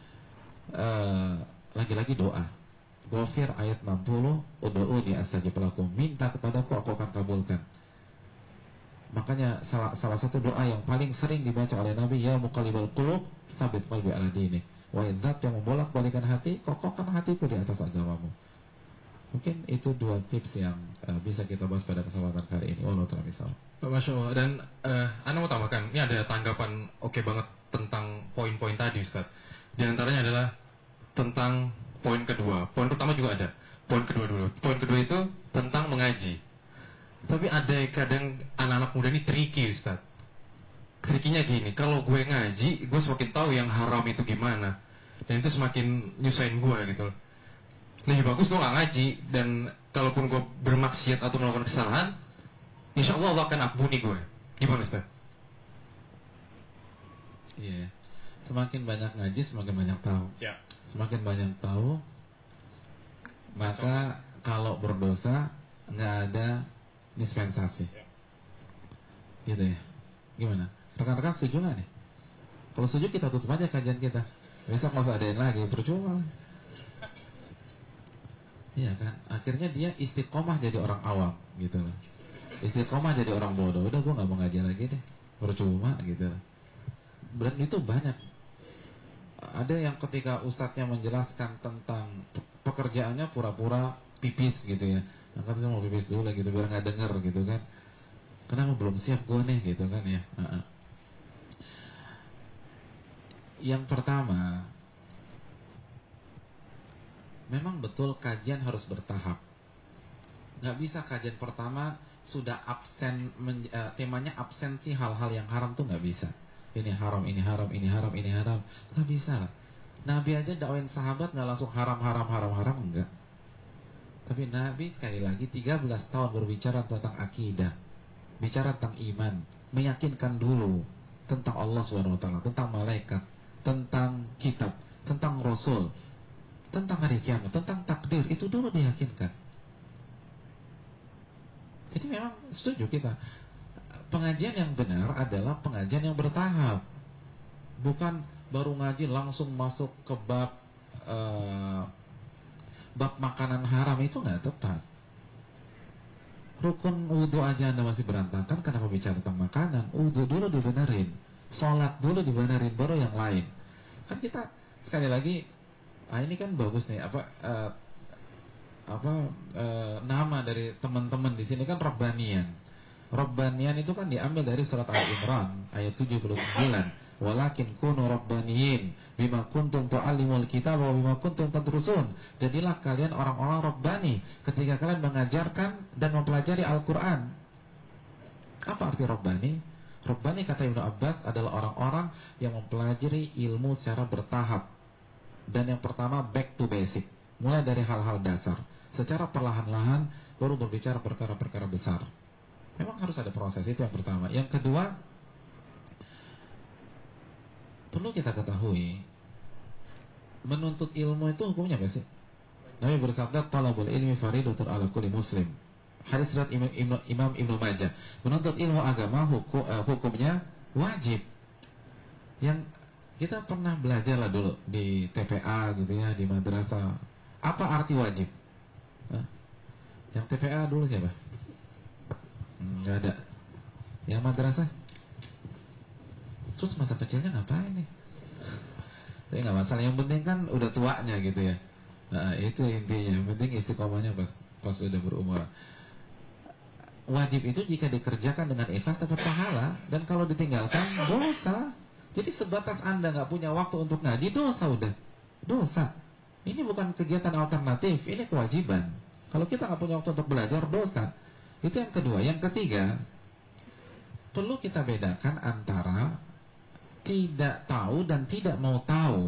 lagi-lagi doa. Ghafir ayat 60, ud'uni astajib lakum, minta kepadaku aku akan kabulkan. Makanya salah satu doa yang paling sering dibaca oleh Nabi, ya muqallibal qulub tsabit qalbi ala dinik, wa idzat yang membolak-balikan hati, kokohkan hatiku di atas agamamu. Mungkin itu dua tips yang bisa kita bahas pada kesempatan kali ini. Allah ta'ala misal. Masya Allah. Dan Anda mau tambahkan, ini ada tanggapan oke banget tentang poin-poin tadi Ustaz. Di antaranya adalah tentang poin kedua. Poin pertama juga ada. Poin kedua dulu. Poin kedua itu tentang mengaji. Tapi ada kadang anak-anak muda ini tricky Ustaz. Trikinya gini, kalau gue ngaji, gue semakin tahu yang haram itu gimana, dan itu semakin nyusahin gue gitu. Lebih bagus gue gak ngaji, dan kalaupun gue bermaksiat atau melakukan kesalahan, insya Allah Allah akan ampuni gue. Gimana Ustaz? Iya. Semakin banyak ngaji, semakin banyak tahu. Ya. Semakin banyak tahu, maka kalau berdosa nggak ada dispensasi. Gitu ya. Gimana? Rekan-rekan setuju nggak nih? Kalau setuju kita tutup aja kajian kita. Besok nggak usah adain lagi, percuma. Iya kan? Akhirnya dia istiqomah jadi orang awam gitu loh. Istiqomah jadi orang bodoh. Udah gue nggak mau ngaji lagi deh, percuma gitu. Dan itu banyak. Ada yang ketika ustadznya menjelaskan tentang pekerjaannya pura-pura pipis gitu ya. Angkat saya mau pipis dulu gitu biar nggak denger gitu kan. Kenapa belum siap gue nih gitu kan ya. Yang pertama, memang betul kajian harus bertahap. Nggak bisa kajian pertama sudah absen, temanya absensi hal-hal yang haram tuh nggak bisa. Ini haram, ini haram, ini haram, ini haram. Nggak bisa lah. Nabi aja dakwain sahabat nggak langsung haram, haram, haram, haram, enggak. Tapi Nabi sekali lagi 13 tahun berbicara tentang akidah, bicara tentang iman, meyakinkan dulu tentang Allah SWT, tentang malaikat, tentang kitab, tentang Rasul, tentang hari kiamat, tentang takdir. Itu dulu diyakinkan. Jadi memang setuju kita. Pengajian yang benar adalah pengajian yang bertahap. Bukan baru ngaji langsung masuk ke bab makanan haram, itu nggak tepat. Rukun wudhu aja Anda masih berantakan, kenapa bicara tentang makanan? Wudhu dulu dibenerin, sholat dulu dibenerin, baru yang lain. Kan kita sekali lagi ini kan bagus nih, nama dari teman-teman di sini kan Rabbanian. Rabbanian itu kan diambil dari surat Al-Imran ayat 79. Walakin kunu rabbaniyin bima kuntum tu'allimul kitab wa bima kuntum tadrusun. Jadilah kalian orang-orang rabbani ketika kalian mengajarkan dan mempelajari Al-Quran. Apa arti rabbani? Rabbani kata Ibnu Abbas adalah orang-orang yang mempelajari ilmu secara bertahap. Dan yang pertama back to basic, mulai dari hal-hal dasar, secara perlahan-lahan baru berbicara perkara-perkara besar. Memang harus ada proses, itu yang pertama. Yang kedua, perlu kita ketahui, menuntut ilmu itu hukumnya apa sih? Nabi bersabda, talabul ilmi faridatun ala kulli muslim. Hadis riwayat Imam Ibnu Majah. Menuntut ilmu agama hukumnya wajib. Yang kita pernah belajar lah dulu di TPA gitu ya, di madrasah. Apa arti wajib? Yang TPA dulu siapa? Nggak ada. Yang madrasah? Terus masa kecilnya ngapain nih? Tapi nggak masalah, yang penting kan udah tuanya gitu ya. Nah, itu intinya. Yang penting istiqomahnya pas udah berumur. Wajib itu jika dikerjakan dengan ikhlas dapat pahala, dan kalau ditinggalkan dosa. Jadi sebatas Anda nggak punya waktu untuk ngaji, dosa udah. Dosa. Ini bukan kegiatan alternatif, ini kewajiban. Kalau kita nggak punya waktu untuk belajar, dosa. Itu yang kedua. Yang ketiga, perlu kita bedakan antara tidak tahu dan tidak mau tahu.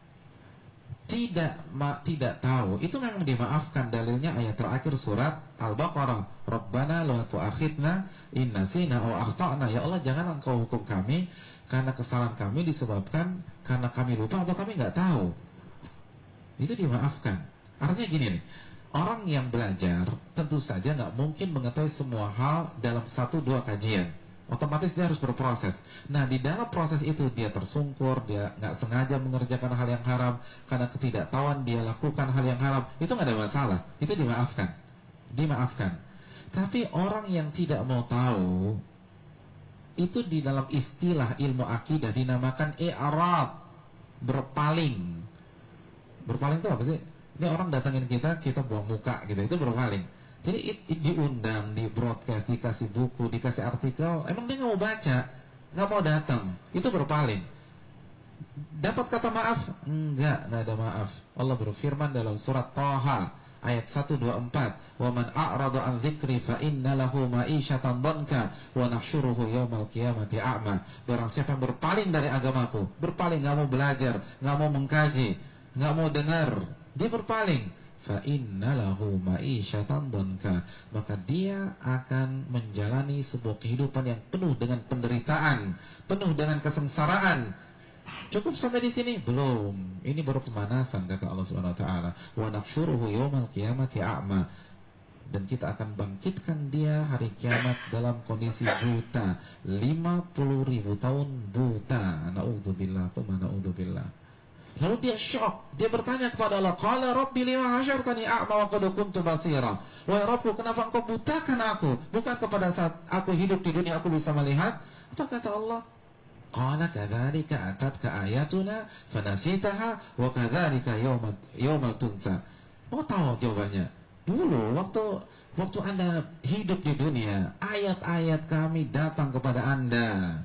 Tidak tahu itu memang dimaafkan. Dalilnya ayat terakhir surat Al-Baqarah, Rabbana la tu'akhidna in nasina aw akhtana. Ya Allah, jangan Engkau hukum kami karena kesalahan kami disebabkan karena kami lupa atau kami nggak tahu. Itu dimaafkan. Artinya gini nih, orang yang belajar tentu saja nggak mungkin mengetahui semua hal dalam 1-2 kajian. Otomatis dia harus berproses. Nah, di dalam proses itu dia tersungkur, dia nggak sengaja mengerjakan hal yang haram, karena ketidaktahuan dia lakukan hal yang haram. Itu nggak ada masalah, itu dimaafkan. Tapi orang yang tidak mau tahu, itu di dalam istilah ilmu akidah dinamakan i'rad, berpaling. Berpaling itu apa sih? Ini orang datangin kita buang muka gitu, itu berpaling. Jadi diundang, di broadcast, dikasih buku, dikasih artikel, emang dia nggak mau baca, nggak mau datang, itu berpaling. Dapat kata maaf? Enggak ada maaf. Allah berfirman dalam surat Thaha ayat 124, "Wa man a'rada an dzikri fa inna lahu ma'isyatan dhanka wa nahsyuruhu yaumal qiyamati a'ma." Barang siapa yang berpaling dari agamaku, berpaling, nggak mau belajar, nggak mau mengkaji, nggak mau dengar, dia berpaling. Fa inna lahu ma'isyatan dhanka, maka dia akan menjalani sebuah kehidupan yang penuh dengan penderitaan, penuh dengan kesengsaraan. Cukup sampai di sini? Belum. Ini baru pemanasan, kata Allah Subhanahu wa taala. Wa nahsyuruhu yaumal qiyamati a'ma. Dan kita akan bangkitkan dia hari kiamat dalam kondisi buta, 50.000 tahun buta. Na'udzubillah, na'udzubillah. Lalu dia syok, dia bertanya kepada Allah, qala rabbi lima hasyartani a'ma wa qad kuntu basira. Wahai Rabbku, kenapa engkau butakan aku? Bukan kepada saat aku hidup di dunia aku bisa melihat? Apa kata Allah? Qala kadzalika atatka ayatuna fanasitaha wa kadzalika yawma tunsa. Mau tahu jawabannya? Dulu waktu Anda hidup di dunia, ayat-ayat kami datang kepada Anda,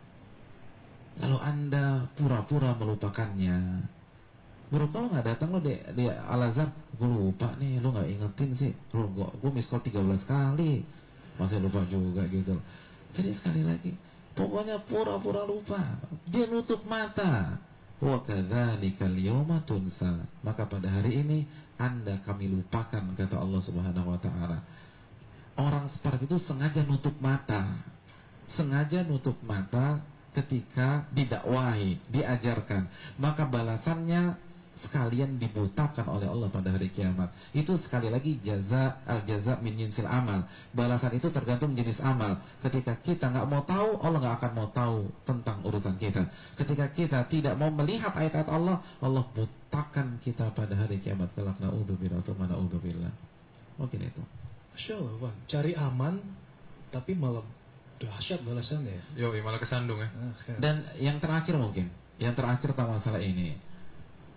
lalu Anda pura-pura melupakannya. Baru kalau nggak datang lo di Al-Azhar, gue lupa nih, lo nggak ingetin sih. Gue miss call 13 kali, masih lupa juga gitu. Jadi sekali lagi, pokoknya pura-pura lupa. Dia nutup mata. Wa kadzalikal yauma tunsa. Maka pada hari ini Anda kami lupakan, kata Allah Subhanahu wa taala. Orang seperti itu sengaja nutup mata. Sengaja nutup mata ketika didakwahi, diajarkan, maka balasannya sekalian dibutakan oleh Allah pada hari kiamat. Itu sekali lagi al-jaza min jinsil amal. Balasan itu tergantung jenis amal. Ketika kita nggak mau tahu, Allah nggak akan mau tahu tentang urusan kita. Ketika kita tidak mau melihat ayat-ayat Allah, Allah butakan kita pada hari kiamat kelak. Na'udzubillah, na'udzubillah. Mungkin itu. Masya Allah, Bang. Cari aman, tapi malah dahsyat balasannya. Yo, malah kesandung ya. Dan yang terakhir mungkin, yang terakhir tentang masalah ini,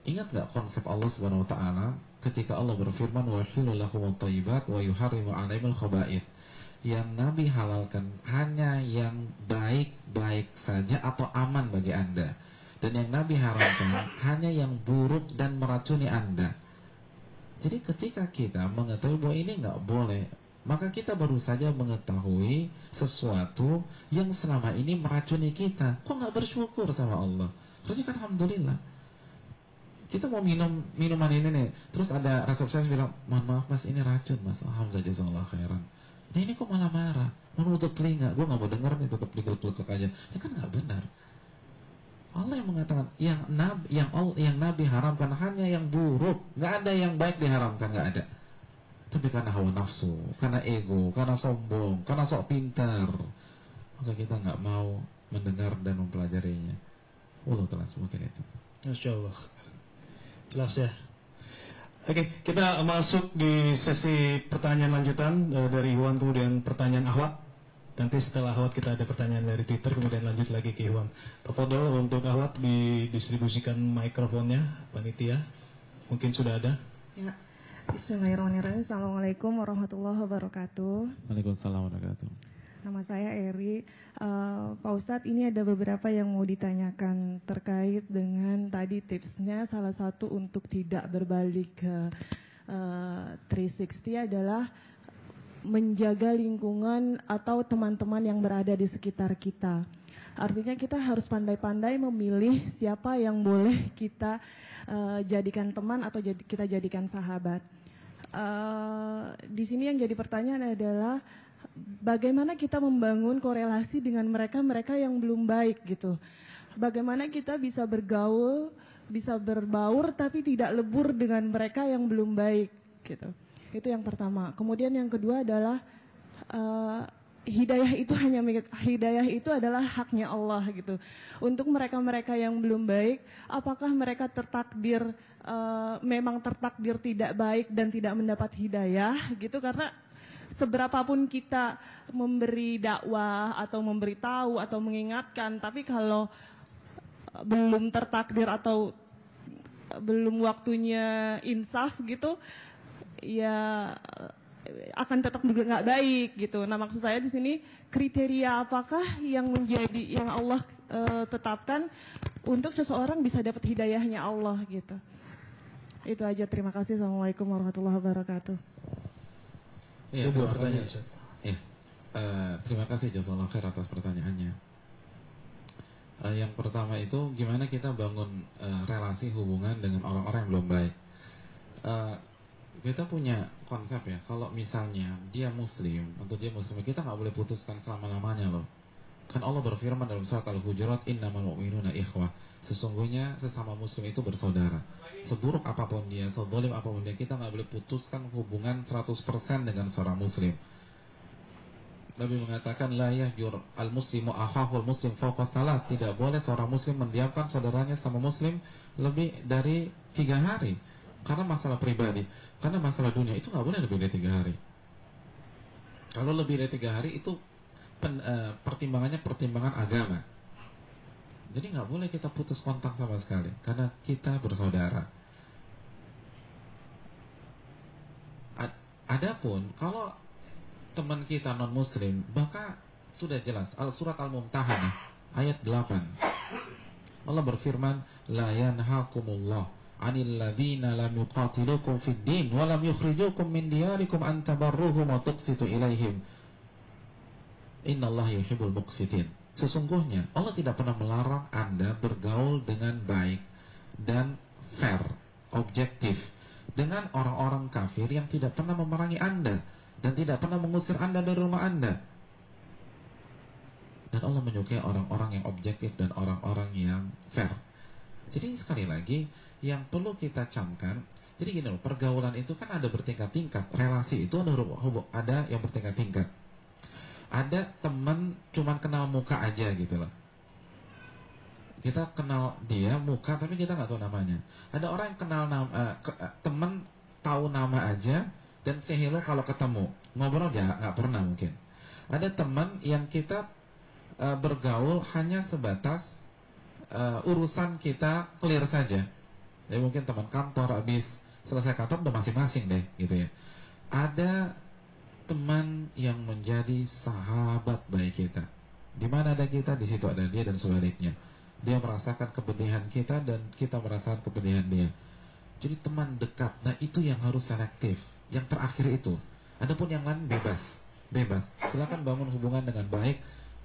Ingat nggak konsep Allah Subhanahu Wa Taala ketika Allah berfirman wa yuhillu lahumut thayyibat wa yuharrimu 'alaihimul khaba'ith. Yang Nabi halalkan hanya yang baik-baik saja atau aman bagi Anda. Dan yang Nabi haramkan hanya yang buruk dan meracuni Anda. Jadi ketika kita mengetahui bahwa ini nggak boleh, maka kita baru saja mengetahui sesuatu yang selama ini meracuni kita. Kok nggak bersyukur sama Allah? Harusnya kan alhamdulillah. Kita mau minum minuman ini nih, terus ada resepsionis bilang, mohon maaf mas, ini racun mas. Alhamdulillah, jazakallahu khairan. Nah ini kok malah marah, mau nutup telinga, gue nggak mau denger nih, tutup telinga aja. Ini kan nggak benar. Allah yang mengatakan yang Nabi haramkan hanya yang buruk, nggak ada yang baik diharamkan, nggak ada. Tapi karena hawa nafsu, karena ego, karena sombong, karena sok pintar, maka kita nggak mau mendengar dan mempelajarinya. Allah telah mungkin itu. Masya Allah. Jelas ya. Oke, kita masuk di sesi pertanyaan lanjutan dari Iwan, kemudian pertanyaan Ahwat. Nanti setelah Ahwat kita ada pertanyaan dari Twitter, kemudian lanjut lagi ke Iwan. Tafadhol untuk Ahwat didistribusikan mikrofonnya, panitia. Mungkin sudah ada. Ya. Bismillahirrahmanirrahim. Assalamualaikum warahmatullahi wabarakatuh. Waalaikumsalam warahmatullahi wabarakatuh. Nama saya Eri. Pak Ustadz, ini ada beberapa yang mau ditanyakan terkait dengan tadi tipsnya. Salah satu untuk tidak berbalik ke 360 adalah menjaga lingkungan atau teman-teman yang berada di sekitar kita. Artinya kita harus pandai-pandai memilih siapa yang boleh kita jadikan teman atau kita jadikan sahabat. Di sini yang jadi pertanyaan adalah bagaimana kita membangun korelasi dengan mereka yang belum baik gitu. Bagaimana kita bisa bergaul, bisa berbaur tapi tidak lebur dengan mereka yang belum baik gitu. Itu yang pertama. Kemudian yang kedua adalah hidayah itu adalah haknya Allah gitu. Untuk mereka-mereka yang belum baik, apakah mereka memang tertakdir tidak baik dan tidak mendapat hidayah gitu, karena seberapapun kita memberi dakwah atau memberitahu atau mengingatkan, tapi kalau belum tertakdir atau belum waktunya insaf gitu, ya akan tetap juga nggak baik gitu. Nah maksud saya di sini kriteria apakah yang Allah tetapkan untuk seseorang bisa dapat hidayahnya Allah gitu. Itu aja, terima kasih. Assalamualaikum warahmatullahi wabarakatuh. Ya, pertanyaan. Ya, terima kasih jazakallahu khair atas pertanyaannya. Yang pertama itu gimana kita bangun relasi hubungan dengan orang-orang yang belum baik. Kita punya konsep ya, kalau misalnya dia muslim atau dia muslim, kita nggak boleh putuskan selama-lamanya loh. Kan Allah berfirman dalam surat Al-Hujurat, innamal mu'minuna ikhwah. Sesungguhnya sesama muslim itu bersaudara. Seburuk apapun dia, sezalim apapun dia, kita nggak boleh putuskan hubungan 100% dengan seorang muslim. Nabi mengatakan la yahjur al-muslimu akhahul muslim fawqa salat. Tidak boleh seorang muslim mendiamkan saudaranya sama muslim lebih dari 3 hari. Karena masalah pribadi, karena masalah dunia itu nggak boleh lebih dari 3 hari. Kalau lebih dari 3 hari itu pertimbangannya pertimbangan agama. Jadi nggak boleh kita putus kontak sama sekali, karena kita bersaudara. Adapun kalau teman kita non muslim, maka sudah jelas surat Al-Mumtahanah ayat 8. Allah berfirman, la yanhakumullah 'anil ladzina lam yuqatilukum fid din wa lam yukhrijukum min diyarikum an tabarruhum wa tuqsitu ilaihim. Innallaha yuhibbul muqsitin. Sesungguhnya Allah tidak pernah melarang Anda bergaul dengan baik dan fair, objektif dengan orang-orang kafir yang tidak pernah memerangi Anda dan tidak pernah mengusir Anda dari rumah Anda. Dan Allah menyukai orang-orang yang objektif dan orang-orang yang fair. Jadi sekali lagi yang perlu kita camkan, jadi gini loh, pergaulan itu kan ada bertingkat-tingkat, relasi itu ada yang bertingkat-tingkat. Ada teman cuman kenal muka aja gitu loh. Kita kenal dia muka tapi kita nggak tahu namanya. Ada orang yang kenal teman tahu nama aja dan say hello kalau ketemu, ngobrol nggak pernah mungkin. Ada teman yang kita bergaul hanya sebatas urusan kita clear saja. Ya mungkin teman kantor habis selesai kantor udah masing-masing deh gitu ya. Ada teman yang menjadi sahabat baik kita. Di mana ada kita, di situ ada dia dan sebaliknya. Dia merasakan kepedihan kita dan kita merasakan kepedihan dia. Jadi teman dekat. Nah itu yang harus selektif. Yang terakhir itu. Adapun yang lain bebas. Silakan bangun hubungan dengan baik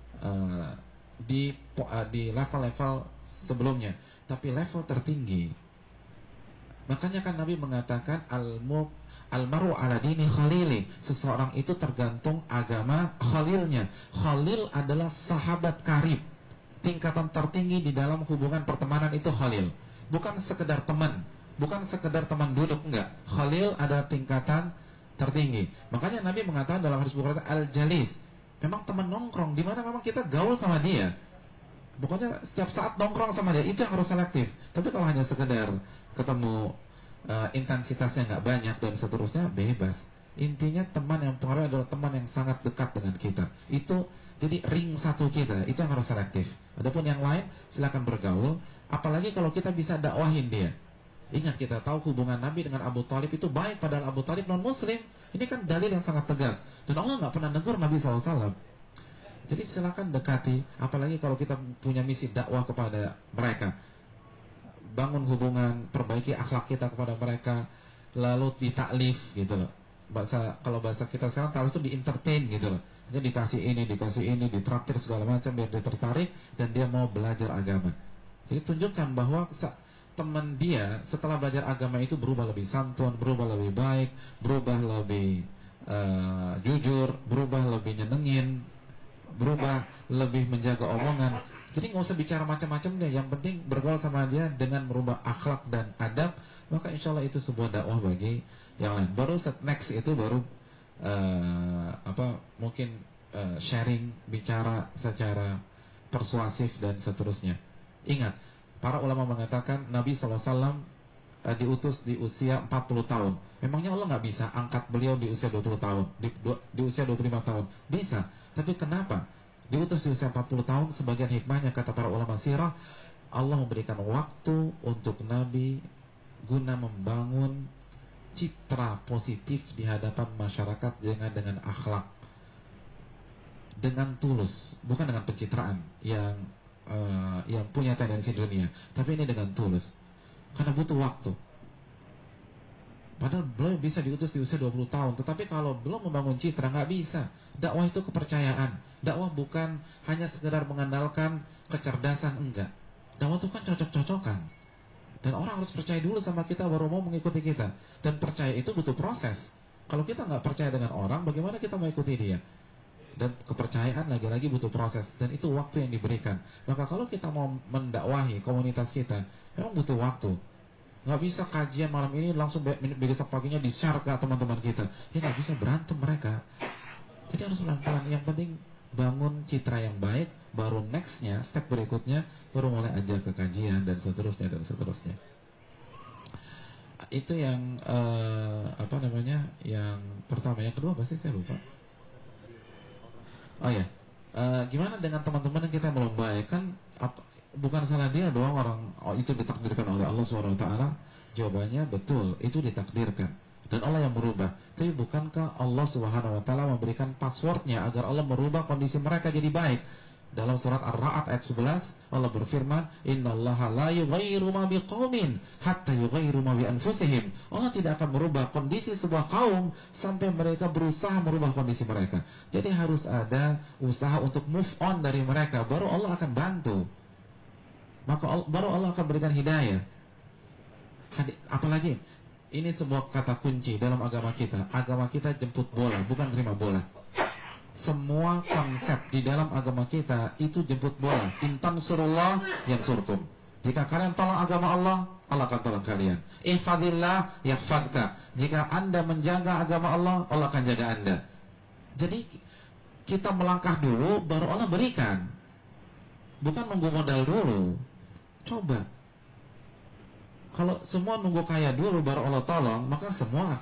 di level-level sebelumnya. Tapi level tertinggi. Makanya kan Nabi mengatakan Al-maru ala dini khalili. Seseorang itu tergantung agama khalilnya. Khalil adalah sahabat karib. Tingkatan tertinggi di dalam hubungan pertemanan itu khalil. Bukan sekedar teman. Bukan sekedar teman duduk, enggak. Khalil ada tingkatan tertinggi. Makanya Nabi mengatakan dalam hadis Bukhari al-jalis. Memang teman nongkrong, di mana memang kita gaul sama dia. Pokoknya setiap saat nongkrong sama dia. Itu yang harus selektif. Tapi kalau hanya sekedar ketemu, intensitasnya nggak banyak dan seterusnya, bebas. Intinya teman yang pengaruh adalah teman yang sangat dekat dengan kita. Itu jadi ring satu kita. Itu yang harus selektif. Adapun yang lain silakan bergaul. Apalagi kalau kita bisa dakwahin dia. Ingat, kita tahu hubungan Nabi dengan Abu Thalib itu baik, padahal Abu Thalib non muslim. Ini kan dalil yang sangat tegas. Dan Allah nggak pernah negur Nabi SAW. Jadi silakan dekati. Apalagi kalau kita punya misi dakwah kepada mereka. Bangun hubungan, perbaiki akhlak kita kepada mereka, lalu ditaklif gitu loh. Kalau bahasa kita sekarang taklif itu di-entertain gitu loh. Jadi dikasih ini, ditraktir segala macam biar dia tertarik dan dia mau belajar agama. Jadi tunjukkan bahwa teman dia setelah belajar agama itu berubah lebih santun, berubah lebih baik, berubah lebih jujur, berubah lebih nyenengin, berubah lebih menjaga omongan. Jadi nggak usah bicara macam-macam deh. Yang penting bergaul sama dia dengan merubah akhlak dan adab. Maka insya Allah itu sebuah dakwah bagi yang lain. Baru next itu baru mungkin sharing, bicara secara persuasif dan seterusnya. Ingat, para ulama mengatakan Nabi SAW diutus di usia 40 tahun. Memangnya Allah nggak bisa angkat beliau di usia 20 tahun, di usia 25 tahun? Bisa. Tapi kenapa? Diutus di usia 40 tahun, sebagian hikmahnya kata para ulama sirah, Allah memberikan waktu untuk Nabi guna membangun citra positif di hadapan masyarakat dengan akhlak, dengan tulus, bukan dengan pencitraan yang punya tendensi dunia, tapi ini dengan tulus, karena butuh waktu. Padahal belum bisa diutus di usia 20 tahun. Tetapi kalau belum membangun citra, nggak bisa. Dakwah itu kepercayaan. Dakwah bukan hanya sekedar mengandalkan kecerdasan, enggak. Dakwah itu kan cocok-cocokan. Dan orang harus percaya dulu sama kita baru mau mengikuti kita. Dan percaya itu butuh proses. Kalau kita nggak percaya dengan orang, bagaimana kita mau ikuti dia? Dan kepercayaan lagi-lagi butuh proses. Dan itu waktu yang diberikan. Maka kalau kita mau mendakwahi komunitas kita, memang butuh waktu. Nggak bisa kajian malam ini langsung besok paginya di-share ke teman-teman kita. Ya nggak bisa, berantem mereka. Jadi harus pelan-pelan. Yang penting bangun citra yang baik. Baru nextnya, step berikutnya, baru mulai ajak ke kajian dan seterusnya dan seterusnya. Itu yang yang pertama. Yang kedua pasti saya lupa. Oh ya, gimana dengan teman-teman yang kita belum baik? Kan bukan salah dia doang orang itu ditakdirkan oleh Allah SWT. Jawabannya betul, itu ditakdirkan dan Allah yang merubah. Tapi bukankah Allah SWT memberikan passwordnya agar Allah merubah kondisi mereka jadi baik? Dalam surat Ar-Ra'd ayat 11 Allah berfirman, innallaha la yughayyiru ma biqaumin hatta yughayyiru ma bi anfusihim. Allah tidak akan merubah kondisi sebuah kaum sampai mereka berusaha merubah kondisi mereka. Jadi harus ada usaha untuk move on dari mereka, baru Allah akan bantu. Maka baru Allah akan berikan hidayah. Apalagi ini sebuah kata kunci dalam agama kita. Agama kita jemput bola, bukan terima bola. Semua konsep di dalam agama kita itu jemput bola. Intan surullah yang surkum. Jika kalian tolong agama Allah, Allah akan tolong kalian. Ihfadillah yahfadka. Jika anda menjaga agama Allah, Allah akan jaga anda. Jadi kita melangkah dulu, baru Allah berikan. Bukan nunggu modal dulu. Coba. Kalau semua nunggu kaya dulu baru Allah tolong, maka semua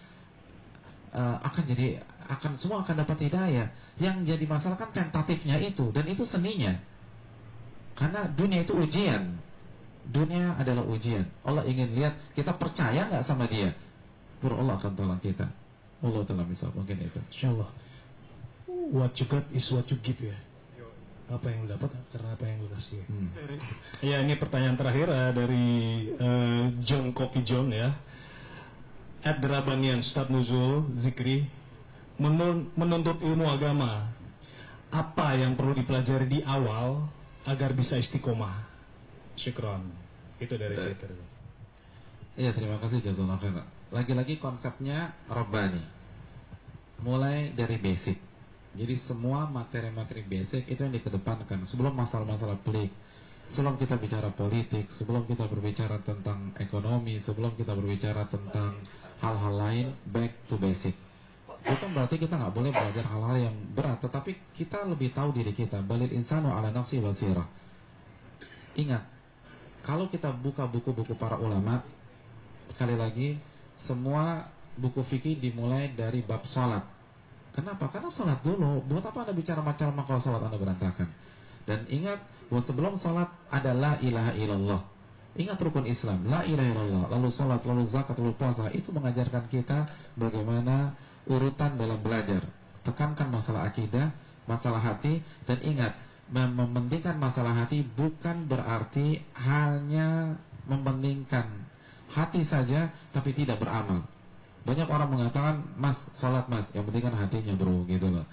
semua akan dapat hidayah. Yang jadi masalah kan tentatifnya itu, dan itu seninya. Karena dunia itu ujian. Dunia adalah ujian. Allah ingin lihat kita percaya nggak sama Dia, baru Allah akan tolong kita. Allah telah bisa mungkin itu. Insyaallah. What you got is what you give ya. Apa yang lu dapat karena apa yang lu kasih. Ya, ini pertanyaan terakhir dari John Koki John ya. Rabanian Ustaz Nuzul Zikri menuntut ilmu agama. Apa yang perlu dipelajari di awal agar bisa istiqomah? Syukron. Itu dari Twitter. Iya, terima kasih jazakallahu khairan. Lagi-lagi konsepnya Rabbani. Mulai dari basic. Jadi semua materi-materi basic itu yang dikedepankan sebelum masalah-masalah pelik. Sebelum kita bicara politik, sebelum kita berbicara tentang ekonomi, sebelum kita berbicara tentang hal-hal lain, back to basic. Itu berarti kita nggak boleh belajar hal-hal yang berat, tetapi kita lebih tahu diri kita. Balil insanu ala nafsi basirah. Ingat, kalau kita buka buku-buku para ulama, sekali lagi, semua buku fikih dimulai dari bab salat. Kenapa? Karena salat dulu. Buat apa Anda bicara macam-macam kalau salat Anda berantakan? Dan ingat bahwa sebelum salat ada la ilaha illallah. Ingat rukun Islam, la ilaha illallah, lalu salat, lalu zakat, lalu puasa. Itu mengajarkan kita bagaimana urutan dalam belajar. Tekankan masalah akidah, masalah hati, dan ingat, mementingkan masalah hati bukan berarti hanya mementingkan hati saja tapi tidak beramal. Banyak orang mengatakan, mas, salat mas, yang penting kan hatinya bro, gitu loh.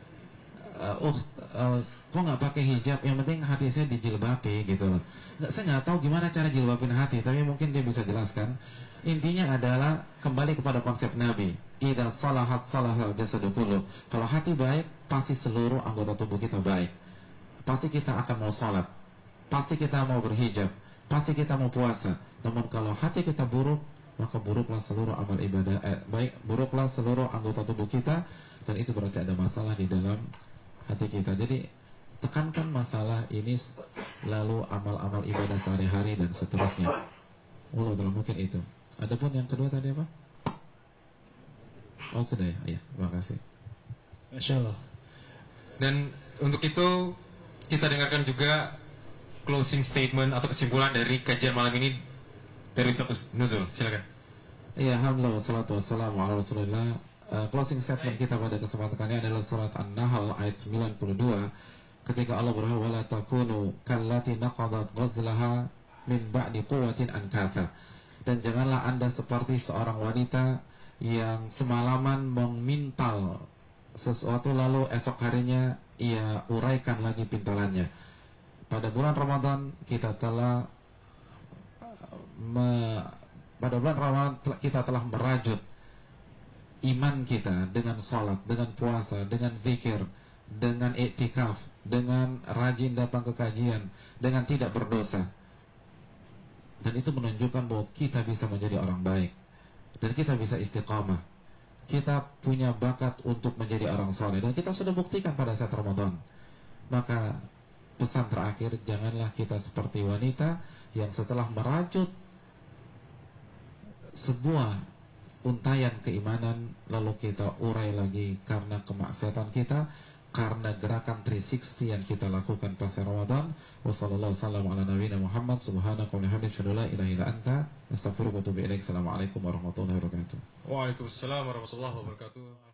Kok nggak pakai hijab? Yang penting hati saya dijilbabi, gitu loh. Saya nggak tahu gimana cara jilbabin hati, tapi mungkin dia bisa jelaskan. Intinya adalah kembali kepada konsep Nabi. Idza salahat salahal jasadu kullu. Kalau hati baik, pasti seluruh anggota tubuh kita baik. Pasti kita akan mau salat, pasti kita mau berhijab, pasti kita mau puasa. Namun kalau hati kita buruk, maka buruklah seluruh amal ibadah, buruklah seluruh anggota tubuh kita, dan itu berarti ada masalah di dalam hati kita. Jadi tekankan masalah ini, lalu amal-amal ibadah sehari-hari dan seterusnya. Allah dalam mungkin itu. Adapun yang kedua tadi apa? Oh sudah ya, iya, terima kasih. Insyaallah. Dan untuk itu kita dengarkan juga closing statement atau kesimpulan dari kajian malam ini dari Ustaz Nuzul, silakan. Iya, alhamdulillah wassalatu wassalamu ala Rasulillah. Closing statement kita pada kesempatan kali ini adalah surat An-Nahl ayat 92, ketika Allah berfirman, "Wala takunu kallati naqadat ghazlaha min ba'di quwwatin ankatha." Dan janganlah Anda seperti seorang wanita yang semalaman memintal sesuatu lalu esok harinya ia uraikan lagi pintalannya. Pada bulan Ramadan kita telah kita telah merajut iman kita dengan salat, dengan puasa, dengan zikir, dengan iktikaf, dengan rajin datang ke kajian, dengan tidak berdosa. Dan itu menunjukkan bahwa kita bisa menjadi orang baik dan kita bisa istiqamah. Kita punya bakat untuk menjadi orang soleh dan kita sudah buktikan pada saat Ramadan. Maka pesan terakhir, janganlah kita seperti wanita yang setelah merajut sebuah untayan keimanan lalu kita urai lagi karena kemaksiatan kita, karena gerakan 360 yang kita lakukan pasca Ramadan. Wassallallahu wasallam ala nabiyina Muhammad subhanaka wa bihamdika asyhadu an la ilaha illa anta astaghfiruka wa atubu ilaik. Assalamualaikum warahmatullahi wabarakatuh. Waalaikumsalam warahmatullahi wabarakatuh.